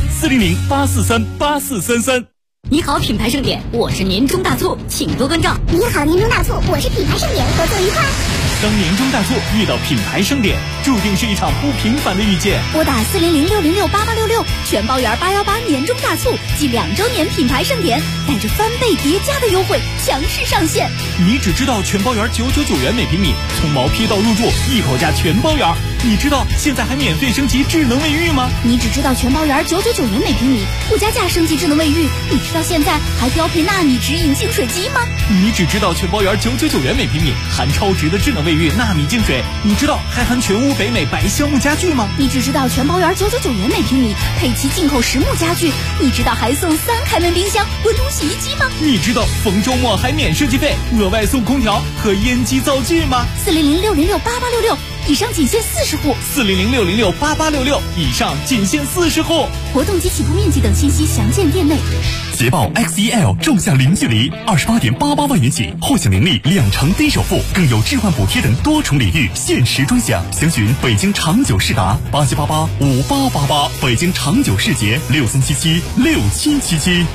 400-843-8433。 你好，品牌盛典，我是年终大促，请多关照。 你好，年终大促，我是品牌盛典，合作愉快。 当年终大促遇到品牌盛典，注定是一场不平凡的遇见。 拨打40060688866，全包园818年终大促暨2周年品牌盛典，带着翻倍叠加的优惠强势上线。 你只知道全包园999元每平米，从毛坯到入住一口价全包园。你知道现在还免费升级智能卫浴吗？ 你只知道全包园999元每平米，不加价升级智能卫浴。你知道现在还标配纳米直饮净水机吗？ 你只知道全包园999元每平米，含超值的智能卫浴纳米净水。你知道还含全屋北美白橡木家具吗？ 你只知道全包园999元每平米，配齐进口实木家具。你知道还送3开门冰箱、滚筒洗衣机吗？ 你知道逢周末还免设计费，额外送空调和烟机灶具吗 ？40060688866，以上仅限40户。 40060688866，以上仅限40户。 活动及起步面积等信息详见店内。 捷豹 XEL 仲夏零距离28.88万元起，或享年利2成低首付，更有置换补贴等多重礼遇，限时专享。详询北京长久世达87885888，北京长久世捷63776777。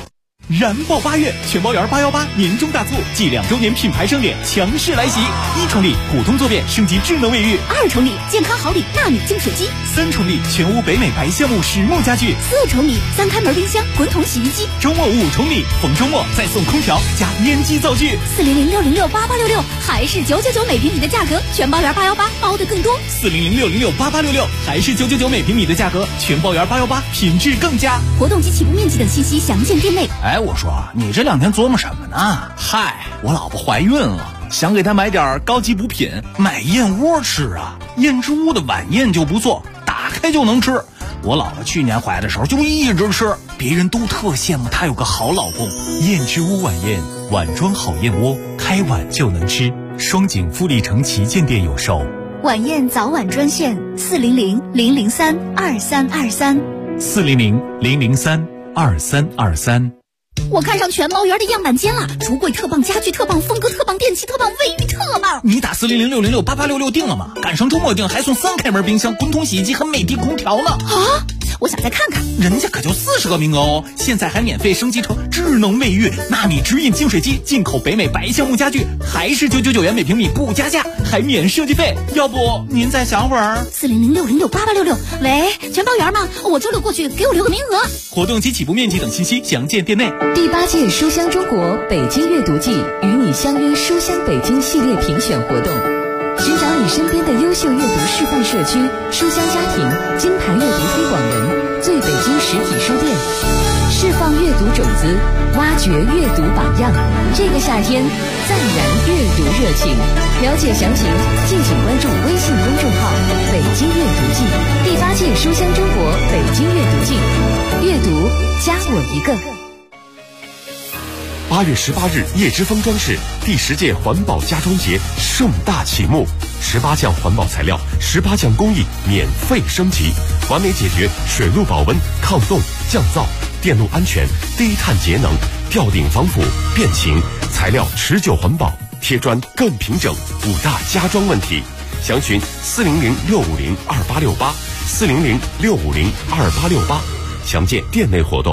燃爆8月，全包圆818年终大促暨2周年品牌盛典强势来袭！1重礼普通坐便升级智能卫浴 ，2重礼健康好礼纳米净水机 ，3重礼全屋北美白橡木实木家具 ，4重礼3开门冰箱滚筒洗衣机， 周末5重礼，逢周末再送空调加烟机灶具 ，400-606-8866还是999每平米的价格，全包圆818包的更多 ，400-606-8866还是999每平米的价格，全包圆818品质更佳。 活动及起步面积等信息详见店内。 哎，我说你这2天琢磨什么呢？嗨，我老婆怀孕了，想给她买点高级补品，买燕窝吃啊。燕之屋的晚宴就不错，打开就能吃。我老婆去年怀的时候就一直吃，别人都特羡慕她有个好老公。燕之屋晚宴，碗装好燕窝，开碗就能吃。双井富力城旗舰店有售。 晚宴早晚专线400-003-2323 400-003-2323。 我看上全包圆的样板间了，橱柜特棒，家具特棒，风格特棒，电器特棒，卫浴特棒。 你打400-606-8866定了吗？赶上周末定还送3开门冰箱、滚筒洗衣机和美的空调呢。 啊！我想再看看， 人家可就40个名额哦！现在还免费升级成智能卫浴、纳米直饮净水机，进口北美白橡木家具，还是999元每平米不加价，还免设计费。要不您再想会儿 ？400-606-8866。喂，全包圆吗？我周六过去，给我留个名额。 活动及起步面积等信息详见店内。 第8届书香中国北京阅读季与你相约书香北京系列评选活动，寻找你身边的优秀阅读示范社区、书香家庭、金牌阅读推广人、最北京实体书店，释放阅读种子，挖掘阅读榜样。这个夏天，再燃阅读热情。了解详情，敬请关注微信公众号“北京阅读季”。第8届书香中国北京阅读季，阅读加我一个。 8月18日，叶之峰装饰第10届环保家装节盛大启幕，18项环保材料，18项工艺免费升级，完美解决水路保温、抗冻、降噪、电路安全、低碳节能、吊顶防腐、变形，材料持久环保，贴砖更平整，5大家装问题。详询400-650-2868 400-650-2868，详见店内活动。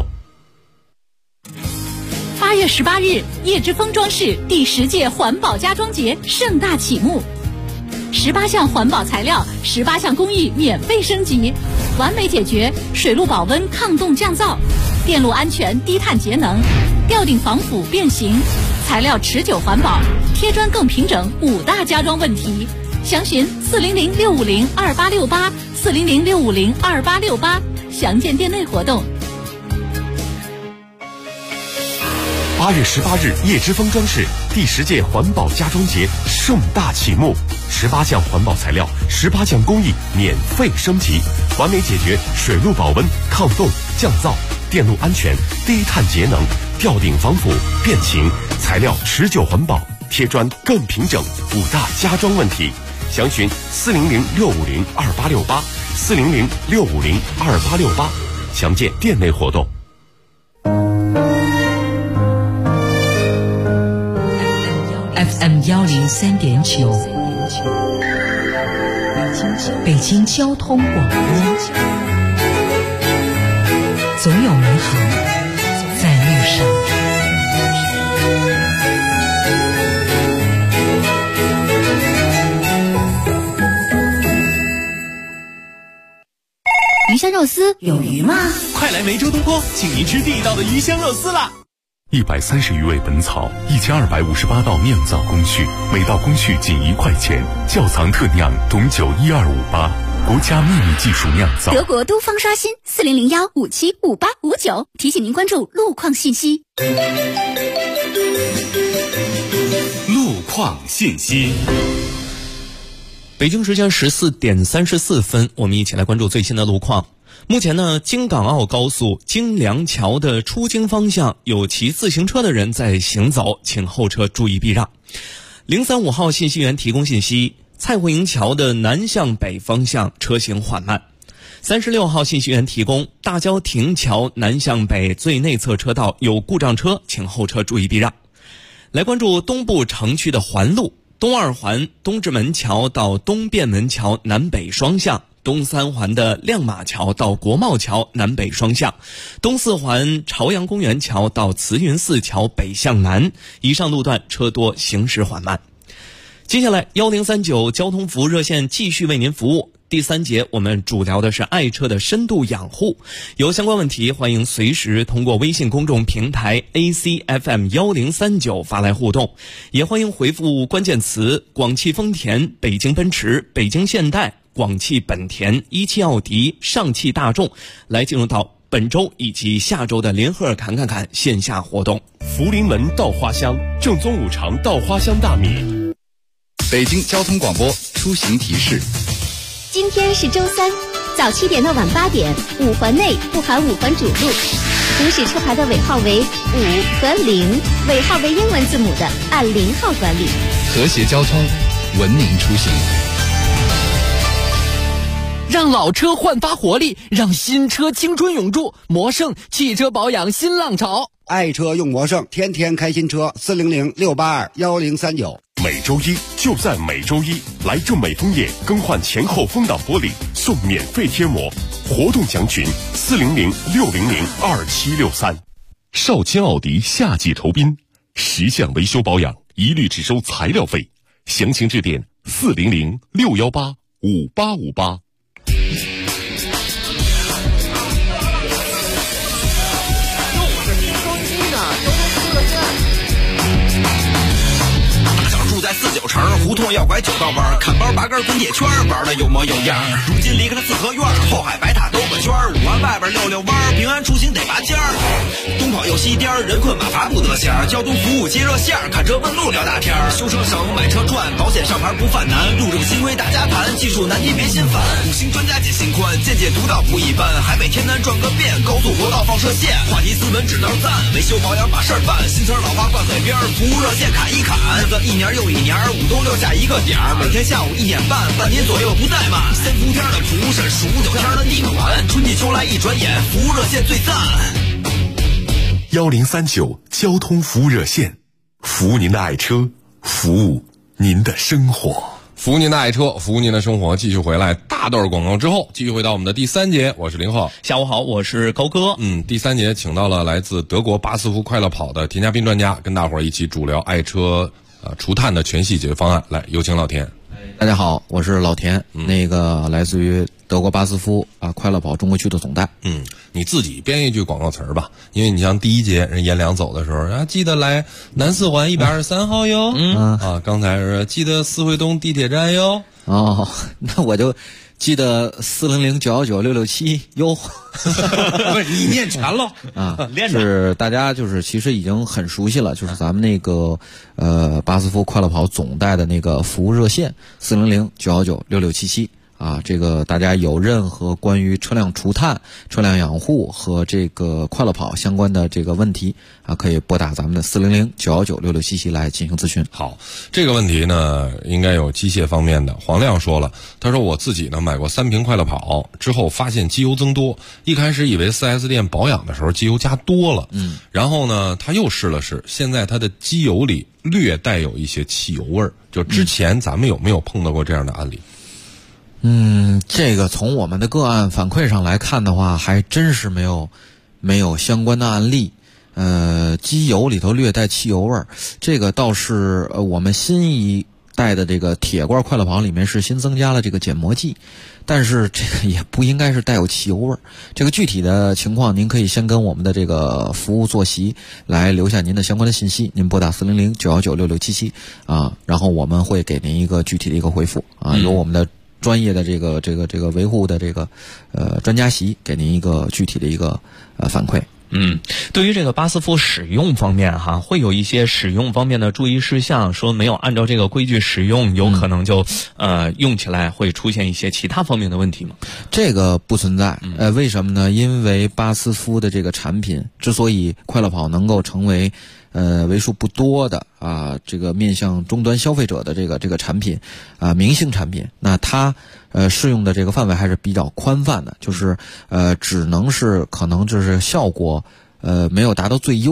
8月18日，叶之峰装饰第10届环保家装节盛大启幕，18项环保材料，18项工艺免费升级，完美解决水路保温、抗冻降噪、电路安全、低碳节能、吊顶防腐变形，材料持久环保，贴砖更平整，5大家装问题。详询400-650-2868 400-650-2868，详见店内活动。 8月18日，叶之峰装饰第10届环保家装节盛大启幕，18项环保材料，18项工艺免费升级，完美解决水路保温、抗冻、降噪、电路安全、低碳节能、吊顶防腐、变形，材料持久环保，贴砖更平整，5大家装问题。详询400-650-2868 400-650-2868，详见店内活动。 FM 103.9，北京交通广播，总有美好在路上。 鱼香肉丝有鱼吗？ 快来梅州东坡，请您吃地道的鱼香肉丝啦 ！130余味本草，1258道酿造工序，每道工序仅1块钱。窖藏特酿董酒12588，国家秘密技术酿造。 德国都方刷新400-575859，提醒您关注路况信息。 路况信息。 北京时间14点34分，我们一起来关注最新的路况。目前呢，京港澳高速京梁桥的出京方向有骑自行车的人在行走，请后车注意避让。035号信息源提供信息，蔡慧营桥的南向北方向车行缓慢。36号信息源提供，大郊亭桥南向北最内侧车道有故障车，请后车注意避让。来关注东部城区的环路，东二环东直门桥到东便门桥南北双向东三环的亮马桥到国贸桥南北双向，东四环朝阳公园桥到慈云寺桥北向南，以上路段车多，行驶缓慢。接下来1039交通服务热线继续为您服务。第3节我们主聊的是爱车的深度养护，有相关问题欢迎随时通过微信公众平台 ACFM1039 发来互动，也欢迎回复关键词广汽丰田、北京奔驰、北京现代、广汽本田、17奥迪、上汽大众来进入到本周以及下周的联合尔侃侃侃线下活动。 福临门稻花香，正宗五常稻花香大米。 北京交通广播出行提示： 今天是周3，早7点到晚8点，5环内不含5环主路，行驶车牌的尾号为5和0，尾号为英文字母的按0号管理。 和谐交通，文明出行。 让老车焕发活力，让新车青春永驻。魔盛汽车保养新浪潮， 爱车用魔盛，天天开新车，400-682-1039。 每周一就在每周一，来正美枫叶更换前后风挡玻璃送免费贴膜，活动详询400-600-2763。少卿奥迪夏季酬宾，10项维修保养一律只收材料费，详情致电400-618-5858。 在49城胡同要拐9道弯，看包拔根滚铁圈，玩的有模有样。如今离开了四合院，后海白塔兜个圈，5环外边溜弯，平安出行得拔尖儿。东跑又西颠，人困马乏不得闲，交通服务接热线，看车问路聊大天。修车省，买车赚，保险上牌不犯难，路政新规大家谈，技术难题别心烦。5星专家解心宽，见解独到不一般，海北天南转个遍，高速国道放射线，话题斯文只能赞，维修保养把事儿办，新词老话挂嘴边，服务热线砍一砍，日子一年又一年，5冬6夏一个点儿，每天下午1点半，半年左右不怠慢。3伏天的除是数9天的逆款，春季秋来一转眼，服务热线最赞。 1039交通服务热线，服务您的爱车，服务您的生活。 服务您的爱车，服务您的生活。继续回来，大段广告之后，继续回到我们的第3节。我是林浩， 下午好，我是高哥。 第3节请到了来自德国巴斯夫快乐跑的田家斌专家，跟大伙儿一起主聊爱车除碳的全系解决方案。来，有请老田。 大家好，我是老田，来自于德国巴斯夫快乐跑中国区的总代。 你自己编一句广告词儿吧，因为你像第1节人颜良走的时候记得来南四环123号哟。刚才是记得四惠东地铁站哟。 那我就记得400-919-667哟。 不是你念全了练着是大家就是其实已经很熟悉了，就是咱们那个巴斯夫快乐跑总代的那个服务热线400-919-6677。这个大家有任何关于车辆除碳、车辆养护和这个快乐跑相关的这个问题可以拨打咱们的400-919-6677来进行咨询。 好，这个问题呢，应该有机械方面的。黄亮说了，他说我自己呢买过3瓶快乐跑之后，发现机油增多，一开始以为 4S 店保养的时候机油加多了，然后呢他又试了试，现在他的机油里略带有一些汽油味儿。就之前咱们有没有碰到过这样的案例？ 这个从我们的个案反馈上来看的话，还真是没有相关的案例。机油里头略带汽油味儿，这个倒是我们新一代的这个铁罐快乐跑里面是新增加了这个减磨剂，但是这个也不应该是带有汽油味儿。这个具体的情况您可以先跟我们的这个服务坐席来留下您的相关的信息，您拨打400-919-6677然后我们会给您一个具体的一个回复由我们的专业的这个维护的这个专家席给您一个具体的一个反馈。 对于这个巴斯夫使用方面会有一些使用方面的注意事项，说没有按照这个规矩使用，有可能就用起来会出现一些其他方面的问题吗？ 这个不存在。为什么呢？因为巴斯夫的这个产品之所以快乐跑能够成为为数不多的这个面向终端消费者的这个产品明星产品，那它适用的这个范围还是比较宽泛的，就是只能是可能就是效果没有达到最优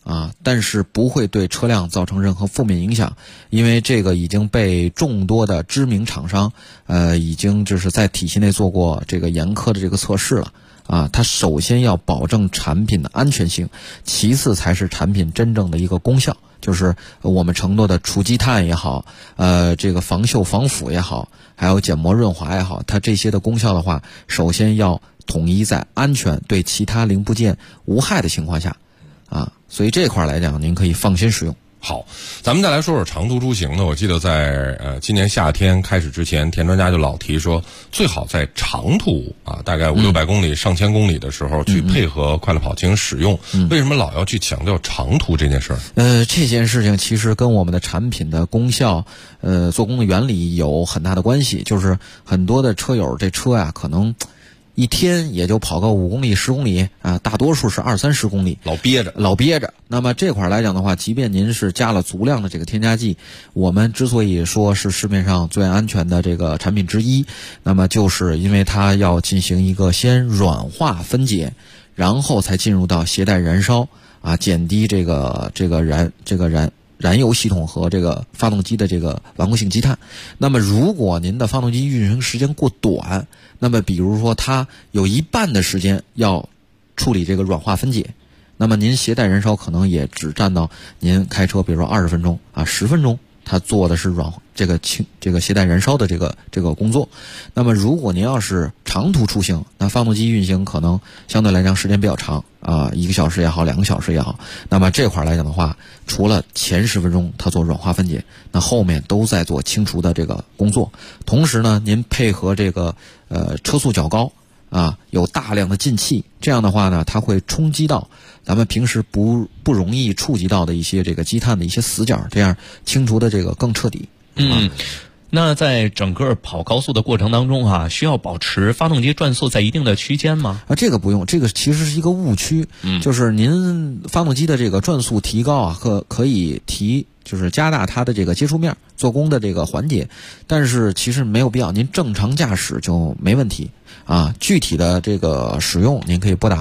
啊，但是不会对车辆造成任何负面影响，因为这个已经被众多的知名厂商已经就是在体系内做过这个严苛的这个测试了。啊，它首先要保证产品的安全性，其次才是产品真正的一个功效，就是我们承诺的除积碳也好，这个防锈防腐也好，还有减磨润滑也好，它这些的功效的话，首先要统一在安全对其他零部件无害的情况下，啊，所以这块来讲，您可以放心使用。 好，咱们再来说说长途出行呢。我记得在今年夏天开始之前，田专家就老提说，最好在长途啊，大概500-600公里、上千公里的时候去配合快乐跑轻使用。为什么老要去强调长途这件事儿？ 这件事情其实跟我们的产品的功效、做工的原理有很大的关系。就是很多的车友这车呀，可能一天也就跑个5公里、10公里啊，大多数是20-30公里， 老憋着。那么这块来讲的话，即便您是加了足量的这个添加剂，我们之所以说是市面上最安全的这个产品之一，那么就是因为它要进行一个先软化分解，然后才进入到携带燃烧啊，减低这个燃油系统和这个发动机的这个顽固性积碳。那么如果您的发动机运行时间过短，那么比如说它有一半的时间要处理这个软化分解，那么您携带燃烧可能也只占到您开车比如说20分钟啊10分钟，它做的是这个携带燃烧的这个工作。那么如果您要是长途出行，那发动机运行可能相对来讲时间比较长啊，1个小时也好，2个小时也好。那么这块来讲的话，除了前10分钟它做软化分解，那后面都在做清除的这个工作。同时呢，您配合这个车速较高啊，有大量的进气，这样的话呢，它会冲击到咱们平时不容易触及到的一些这个积碳的一些死角，这样清除的这个更彻底。 那在整个跑高速的过程当中啊，需要保持发动机转速在一定的区间吗？ 这个不用，这个其实是一个误区。就是您发动机的这个转速提高啊，可以就是加大它的这个接触面，做工的这个环节，但是其实没有必要，您正常驾驶就没问题啊。具体的这个使用，您可以拨打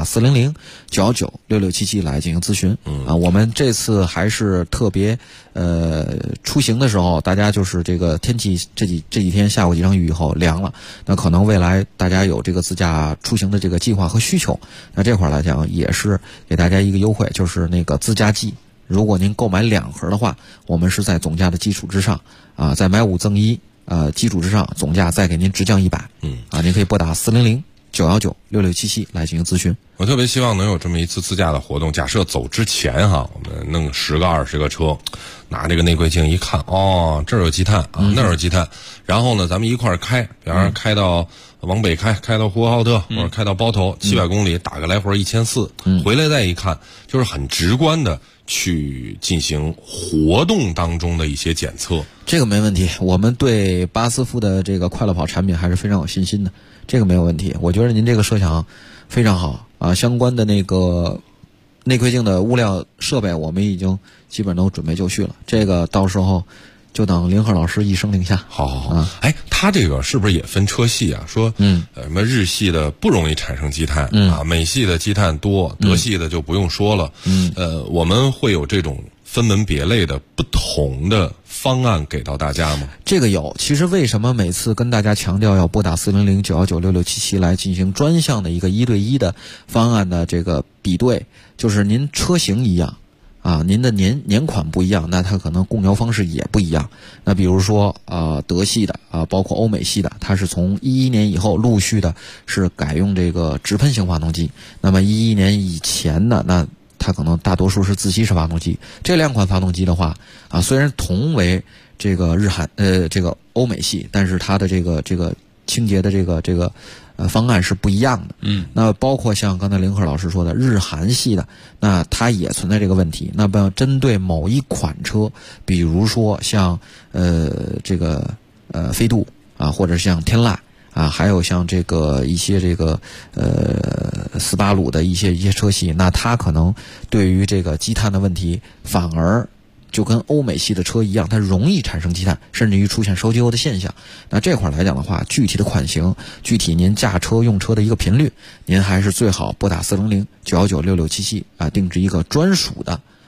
400-919-6677来进行咨询。我们这次还是特别出行的时候，大家就是这个天气这几天下过几场雨以后凉了，那可能未来大家有这个自驾出行的这个计划和需求，那这块来讲也是给大家一个优惠，就是那个自驾季。如果您购买2盒的话，我们是在总价的基础之上啊，在买5赠1基础之上，总价再给您直降100。您可以拨打400-919-6677来进行咨询。 我特别希望能有这么一次自驾的活动。假设走之前哈，我们弄10个20个车，拿这个内窥镜一看，哦，这儿有积碳啊，那儿有积碳，然后呢，咱们一块儿开，比方说开到往北开到呼和浩特，或者开到包头700公里，打个来回1400，回来再一看，就是很直观的去进行活动当中的一些检测。 这个没问题，我们对巴斯夫的这个快乐跑产品还是非常有信心的，这个没有问题。我觉得您这个设想非常好啊，相关的那个内窥镜的物料设备我们已经基本都准备就绪了，这个到时候就等林鹤老师一声令下。 好，它这个是不是也分车系啊？说什么日系的不容易产生积碳啊，美系的积碳多，德系的就不用说了。我们会有这种分门别类的不同的方案给到大家吗？ 这个有。其实为什么每次跟大家强调要拨打400-919-6677来进行专项的一个1对1的方案的这个比对，就是您车型一样啊，您的年款不一样，那它可能供油方式也不一样。那比如说德系的包括欧美系的，它是从11年以后陆续的是改用这个直喷型发动机。那么11年以前呢，那它可能大多数是自吸式发动机。这2款发动机的话虽然同为这个这个欧美系，但是它的这个清洁的这个方案是不一样的。那包括像刚才林鹤老师说的日韩系的，那它也存在这个问题。那么针对某一款车，比如说像这个飞度啊，或者像天籁啊，还有像这个一些这个斯巴鲁的一些车系，那它可能对于这个积碳的问题反而就跟欧美系的车一样，它容易产生积碳，甚至于出现烧机油的现象。那这块来讲的话，具体的款型，具体您驾车用车的一个频率，您还是最好拨打400-919-6677定制一个专属的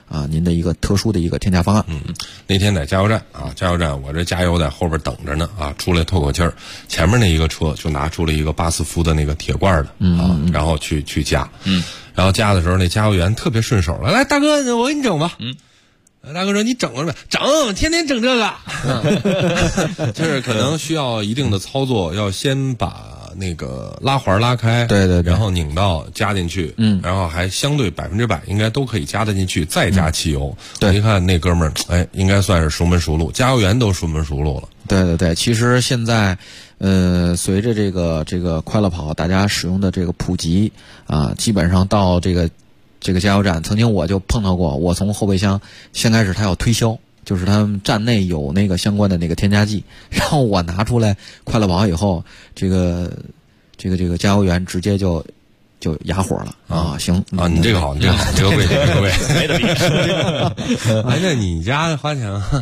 您的一个特殊的一个添加方案。 那天在加油站啊，加油站我这加油在后边等着呢啊，出来透口气儿，前面那一个车就拿出了一个巴斯夫的那个铁罐的然后去加，然后加的时候那加油员特别顺手了，来大哥我给你整吧，大哥说你整了没？整，天天整这个，就是可能需要一定的操作，要先把那个拉环拉开， 对， 然后拧到加进去，然后还相对100%应该都可以加得进去，再加汽油。 对， 一看那哥们儿，应该算是熟门熟路，加油员都熟门熟路了。 对，其实现在，随着这个快乐跑大家使用的这个普及啊，基本上到这个加油站，曾经我就碰到过，我从后备箱先开始他要推销。就是他们站内有那个相关的那个添加剂，然后我拿出来快乐宝以后，这个加油员直接就哑火了啊！行啊， 你这个好，你这个好，这个贵，这个贵，没得比。那你家花钱啊？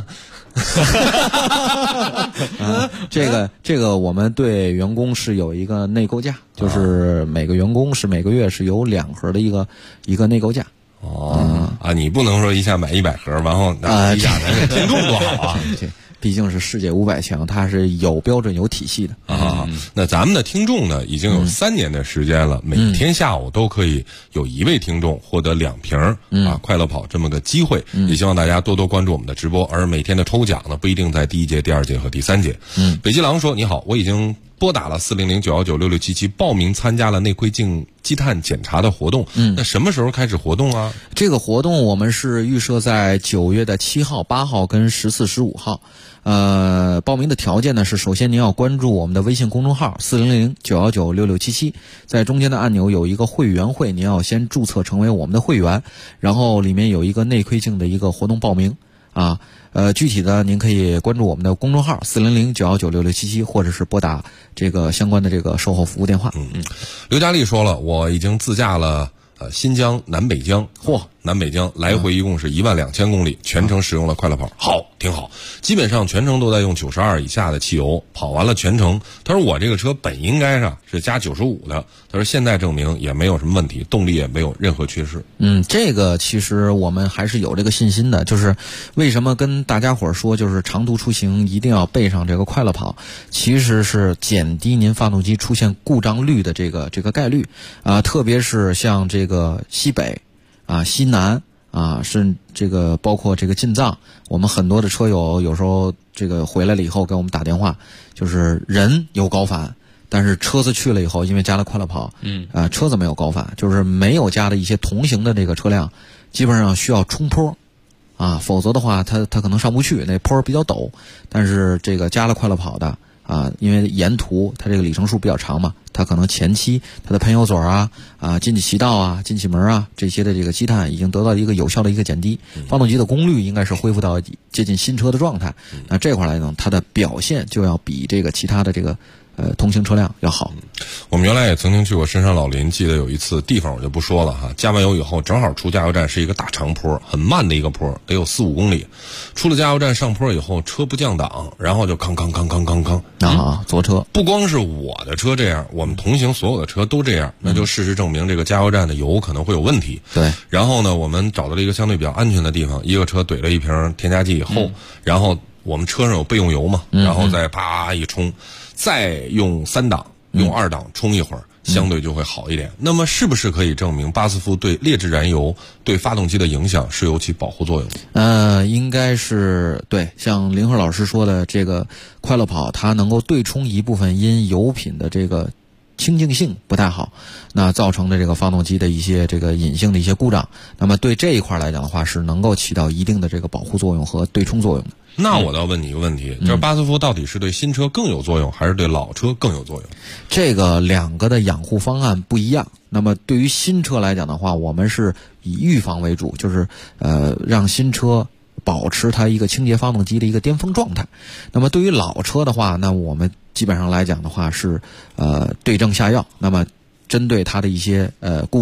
这个我们对员工是有一个内购价，就是每个员工是每个月是有2盒的一个内购价。 你不能说一下买100盒，然后一下咱听众多好啊！ 这毕竟是世界500强，它是有标准有体系的啊。那咱们的听众呢，已经有3年的时间了，每天下午都可以有1位听众获得2瓶快乐跑这么个机会。也希望大家多多关注我们的直播，而每天的抽奖呢，不一定在第1节、第2节和第3节。北极狼说：“你好，我已经拨打了400-919-6677报名参加了内窥镜积碳检查的活动。那什么时候开始活动啊？ 这个活动我们是预设在9月的7号、8号跟14、15号。报名的条件呢是，首先您要关注我们的微信公众号400-919-6677，在中间的按钮有一个会员会，您要先注册成为我们的会员，然后里面有一个内窥镜的一个活动报名啊。具体的您可以关注我们的公众号400-919-6677，或者是拨打这个相关的这个售后服务电话。 刘佳丽说了，我已经自驾了新疆南北疆，南北疆来回一共是12000公里，全程使用了快乐跑，好，挺好。基本上全程都在用92以下的汽油，跑完了全程。他说我这个车本应该是加95的，他说现在证明也没有什么问题，动力也没有任何缺失。 这个其实我们还是有这个信心的，就是为什么跟大家伙说，就是长途出行一定要备上这个快乐跑，其实是减低您发动机出现故障率的这个概率啊，特别是像这个西北西南是这个包括这个进藏，我们很多的车友有时候这个回来了以后给我们打电话，就是人有高反，但是车子去了以后，因为加了快乐跑，车子没有高反，就是没有加的一些同行的这个车辆，基本上需要冲坡否则的话它可能上不去，那坡比较陡。但是这个加了快乐跑的因为沿途它这个里程数比较长嘛，它可能前期它的喷油嘴进气渠道进气门这些的这个积碳已经得到一个有效的一个减低，发动机的功率应该是恢复到接近新车的状态。那这块来呢，它的表现就要比这个其他的这个同行车辆要好。 我们原来也曾经去过深山老林，记得有一次地方我就不说了加完油以后正好出加油站是一个大长坡，很慢的一个坡，得有4-5公里。出了加油站上坡以后，车不降档，然后就康左车。 不光是我的车这样，我们同行所有的车都这样，那就事实证明这个加油站的油可能会有问题。 对。 然后呢，我们找到了一个相对比较安全的地方，一个车怼了一瓶添加剂以后，然后我们车上有备用油嘛，然后再啪一冲，再用3档用2档冲一会儿，相对就会好一点。那么是不是可以证明巴斯夫对劣质燃油对发动机的影响是有起保护作用？ 应该是对。像林鹤老师说的，这个快乐跑它能够对冲一部分因油品的这个清净性不太好，那造成的这个发动机的一些这个隐性的一些故障，那么对这一块来讲的话，是能够起到一定的这个保护作用和对冲作用的。 那我倒问你一个问题，就是巴斯夫到底是对新车更有作用，还是对老车更有作用？ 这个2个的养护方案不一样。那么对于新车来讲的话，我们是以预防为主，就是让新车保持它一个清洁发动机的一个巅峰状态。那么对于老车的话，那我们基本上来讲的话是对症下药，那么针对它的一些故障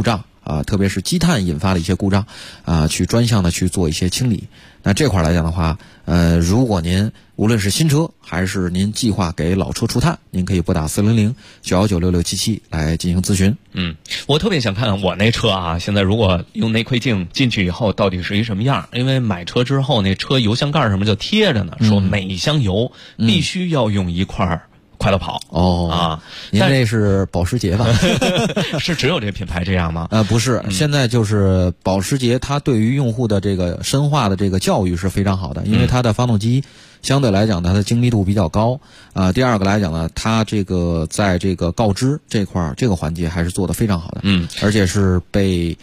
特别是积碳引发的一些故障去专项的去做一些清理。那这块来讲的话，如果您无论是新车还是您计划给老车除碳，您可以拨打400-919-6677来进行咨询。 我特别想看我那车啊，现在如果用内窥镜进去以后到底是一什么样？因为买车之后那车油箱盖上面就贴着呢，说每箱油必须要用一块快乐跑您那是保时捷吧？ 是只有这个品牌这样吗？ 不是，现在就是保时捷，它对于用户的这个深化的这个教育是非常好的，因为它的发动机相对来讲它的精密度比较高第二个来讲呢，它这个在这个告知这块这个环节还是做得非常好的，而且是被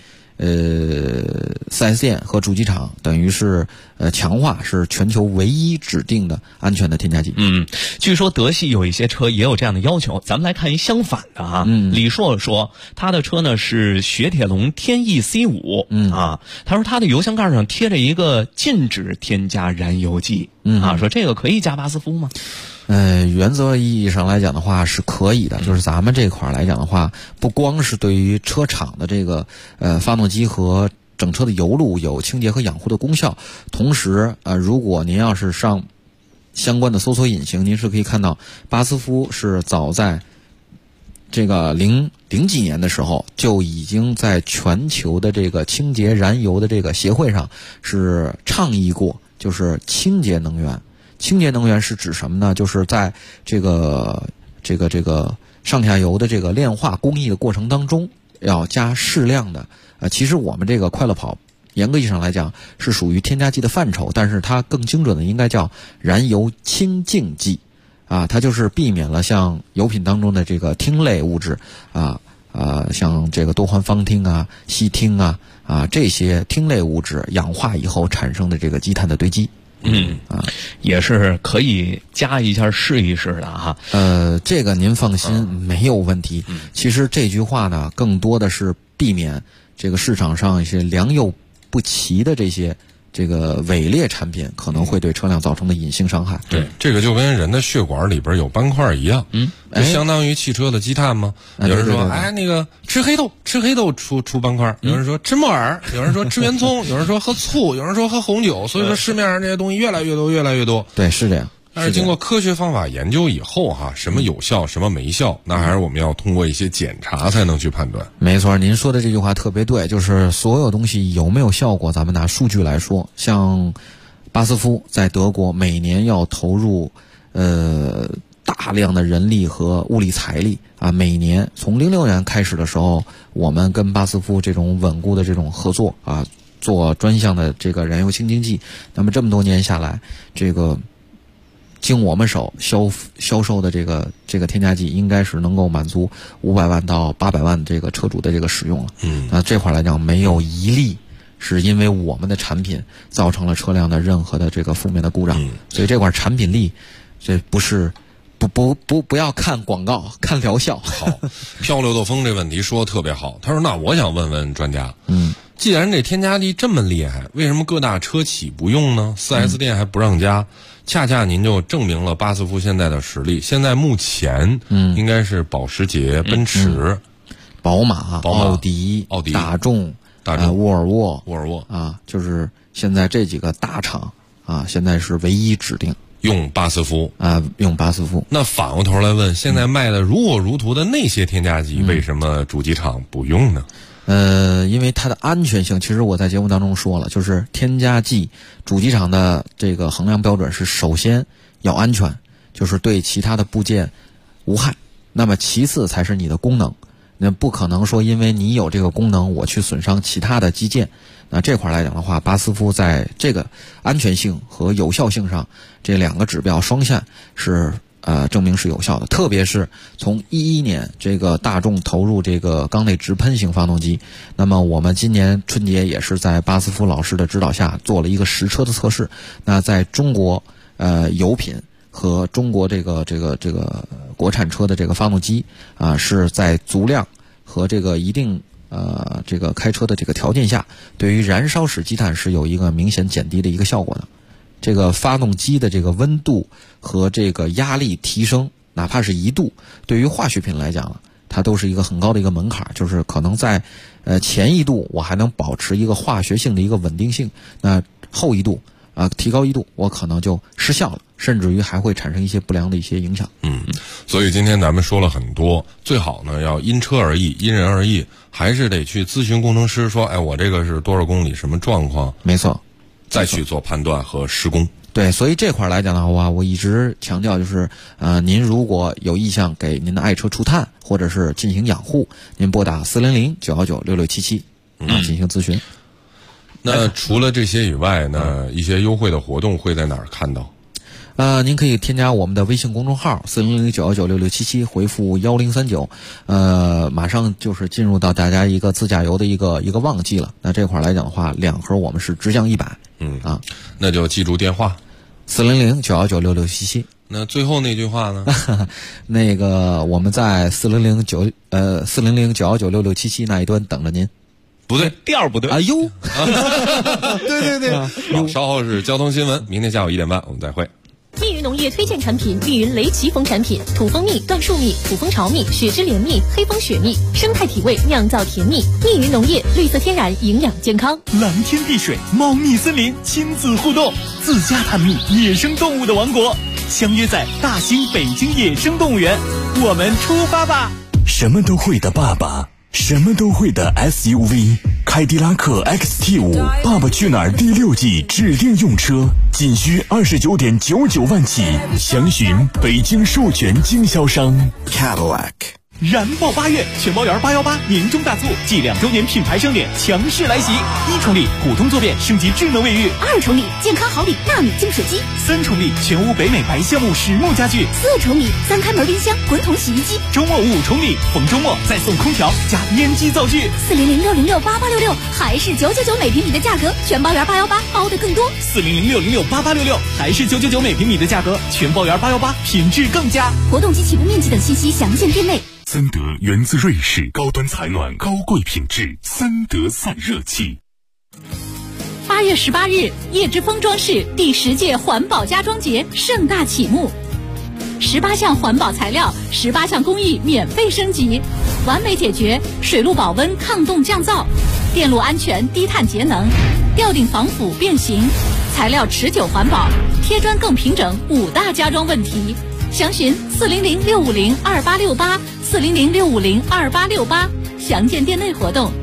4S 店和主机厂等于是强化，是全球唯一指定的安全的添加剂。 据说德系有一些车也有这样的要求，咱们来看一相反的啊。李硕说他的车呢是雪铁龙天翼 C5 他说他的油箱盖上贴着一个禁止添加燃油剂说这个可以加巴斯夫吗？ 原则意义上来讲的话是可以的，就是咱们这块来讲的话，不光是对于车厂的这个发动机和整车的油路有清洁和养护的功效，同时如果您要是上相关的搜索引擎，您是可以看到巴斯夫是早在这个零几年的时候就已经在全球的这个清洁燃油的这个协会上是倡议过，就是清洁能源。清洁能源是指什么呢？就是在这个上下游的这个炼化工艺的过程当中，要加适量的其实我们这个快乐跑严格意义上来讲是属于添加剂的范畴，但是它更精准的应该叫燃油清净剂它就是避免了像油品当中的这个烃类物质像这个多环芳烃烯烃这些烃类物质氧化以后产生的这个积碳的堆积。 也是可以加一下试一试的这个您放心，没有问题。其实这句话呢，更多的是避免这个市场上一些良莠不齐的这个伪劣产品可能会对车辆造成的隐性伤害。 对，这个就跟人的血管里边有斑块一样，就相当于汽车的积碳吗？有人说，那个吃黑豆出斑块；有人说吃木耳，有人说吃圆葱，有人说喝醋，有人说喝红酒。所以说市面上这些东西越来越多。 对，是这样。 但是经过科学方法研究以后什么有效，什么没效，那还是我们要通过一些检查才能去判断。 没错，您说的这句话特别对，就是所有东西有没有效果，咱们拿数据来说，像巴斯夫在德国每年要投入大量的人力和物力财力每年从06年开始的时候，我们跟巴斯夫这种稳固的这种合作做专项的这个燃油清净剂，那么这么多年下来，这个经我们手销售的这个添加剂应该是能够满足500万到800万这个车主的这个使用了。那这块来讲没有一例是因为我们的产品造成了车辆的任何的这个负面的故障。所以这块产品力这不是不要看广告，看疗效。 好，漂流的风这问题说得特别好。他说那我想问问专家，既然这添加剂这么厉害，为什么各大车企不用呢？ 4S 店还不让加，恰恰您就证明了巴斯夫现在的实力。现在目前应该是保时捷、奔驰、 宝马、奥迪、大众、沃尔沃就是现在这几个大厂现在是唯一指定用巴斯夫用巴斯夫。 那反过头来问，现在卖的如火如荼的那些添加剂，为什么主机厂不用呢？ 因为它的安全性，其实我在节目当中说了，就是添加剂主机厂的这个衡量标准是首先要安全，就是对其他的部件无害，那么其次才是你的功能。那不可能说因为你有这个功能我去损伤其他的基建。那这块来讲的话，巴斯夫在这个安全性和有效性上这两个指标双线是证明是有效的。特别是从2011年这个大众投入这个缸内直喷型发动机，那么我们今年春节也是在巴斯夫老师的指导下做了一个实车的测试。那在中国油品和中国这个国产车的这个发动机是在足量和这个一定这个开车的这个条件下，对于燃烧室积碳是有一个明显减低的一个效果的。这个发动机的这个温度和这个压力提升，哪怕是1度，对于化学品来讲它都是一个很高的一个门槛，就是可能在前1度我还能保持一个化学性的一个稳定性，那后1度提高1度我可能就失效了，甚至于还会产生一些不良的一些影响。 所以今天咱们说了很多，最好呢要因车而异，因人而异，还是得去咨询工程师说，我这个是多少公里，什么状况？ 没错， 再去做判断和施工。 对，所以这块来讲的话，我一直强调就是，您如果有意向给您的爱车除碳或者是进行养护，您拨打400-919-6677进行咨询。 那除了这些以外呢，一些优惠的活动会在哪儿看到？ 您可以添加我们的微信公众号400-919-6677，回复1039，马上就是进入到大家一个自驾游的一个旺季了。那这块来讲的话，2盒我们是直降100。 那就记住电话 400-919-6677。 那最后那句话呢？ 那个我们在400-919-6677那一端等着您。 不对， 第二不对。 哎呦， 对。好，稍后是交通新闻，明天下午1点半我们再会。 密云农业推荐产品：密云雷奇蜂产品，土蜂蜜、椴树蜜、土蜂巢蜜、雪之莲蜜、黑蜂雪蜜，生态体味，酿造甜蜜。密云农业，绿色天然，营养健康。 蓝天碧水，猫蜜森林，亲子互动，自家探秘野生动物的王国，相约在大兴北京野生动物园，我们出发吧！ 什么都会的爸爸，什么都会的 SUV， 凯迪拉克 XT5 爸爸去哪儿第6季指定用车，仅需29.99万起，详询北京授权经销商 Cadillac。 燃爆8月，全包圆818年终大促暨2周年品牌盛典强势来袭！1重礼普通坐便升级智能卫浴 ，2重礼健康好礼纳米净水机 ，3重礼全屋北美白橡木实木家具 ，4重礼3开门冰箱滚筒洗衣机， 周末5重礼，逢周末再送空调加烟机灶具。 400-606-8866还是999每平米的价格，全包圆818包的更多。 400-606-8866还是999每平米的价格，全包圆818品质更佳。 活动及起步面积等信息详见店内。 森德源自瑞士，高端采暖，高贵品质，森德散热器。 8月18日，叶之峰装饰第10届环保家装节盛大启幕，18项环保材料，18项工艺免费升级，完美解决水路保温、抗冻降噪、电路安全、低碳节能、吊顶防腐变形、材料持久环保、贴砖更平整5大家装问题。详询400-650-2868，400-650-2868，详见店内活动。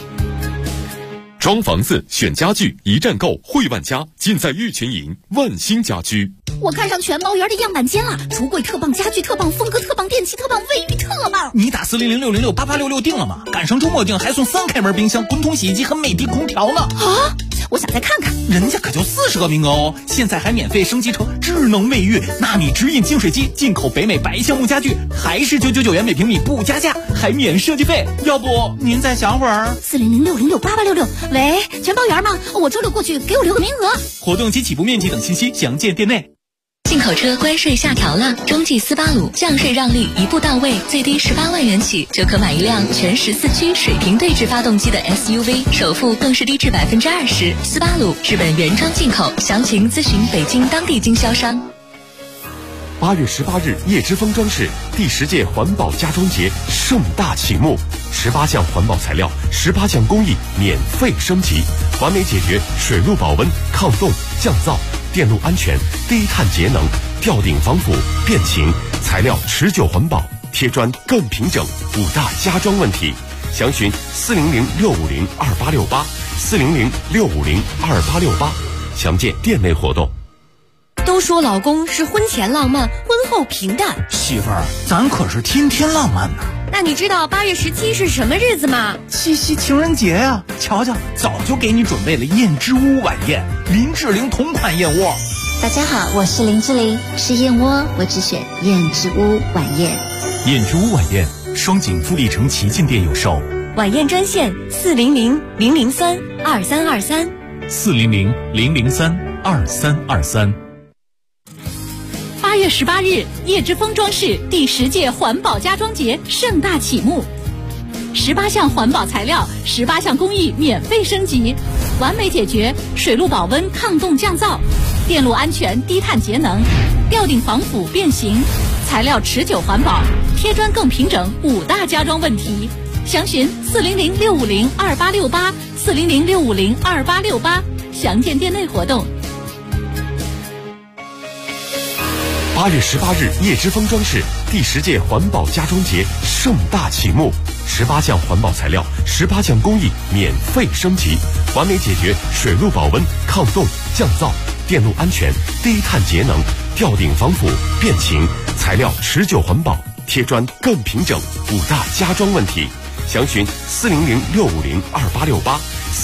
装房子选家具，一站购汇万家，尽在玉群营万兴家居。 我看上全包园的样板间了，橱柜特棒，家具特棒，风格特棒，电器特棒，卫浴特棒。 你打400-606-8866定了吗？赶上周末定还送3开门冰箱、滚筒洗衣机和美的空调呢。 啊！我想再看看， 人家可就40个名额哦！现在还免费升级成智能卫浴、纳米直饮净水机，进口北美白橡木家具，还是999元每平米不加价，还免设计费。要不您再想会儿 ？400-606-8866，喂，全包园吗？我周6过去，给我留个名额。 活动及起步面积等信息详见店内。 进口车关税下调了，中继斯巴鲁降税让利一步到位，最低18万元起就可买一辆全14驱水平对置发动机的 SUV， 首付更是低至20%。斯巴鲁日本原装进口，详情咨询北京当地经销商。 8月18日，叶之峰装饰第10届环保家装节盛大启幕，18项环保材料，18项工艺免费升级，完美解决水路保温、抗冻、降噪、电路安全、低碳节能、吊顶防腐变形、材料持久环保、贴砖更平整5大家装问题。详询400-650-2868， 400-650-2868，详见店内活动。 都说老公是婚前浪漫，婚后平淡。 媳妇儿，咱可是天天浪漫呢。 那你知道8月17是什么日子吗？ 七夕情人节呀！瞧瞧，早就给你准备了燕之屋晚宴，林志玲同款燕窝。 大家好，我是林志玲，吃燕窝我只选燕之屋晚宴。 燕之屋晚宴，双井富力城旗舰店有售。 晚宴专线400-003-2323。 400-003-2323。 8月18日，叶之峰装饰第10届环保家装节盛大启幕，18项环保材料，18项工艺免费升级，完美解决水路保温、抗冻降噪、电路安全、低碳节能、 吊顶防腐变形，材料持久环保，贴砖更平整，5大家装问题。详询400-650-2868，400-650-2868，详见店内活动。 8月18日，叶之峰装饰第10届环保家装节盛大启幕，18项环保材料，18项工艺免费升级，完美解决水路保温、抗冻、降噪、电路安全、低碳节能、吊顶防腐、变形，材料持久环保，贴砖更平整，5大家装问题。详询400-650-2868。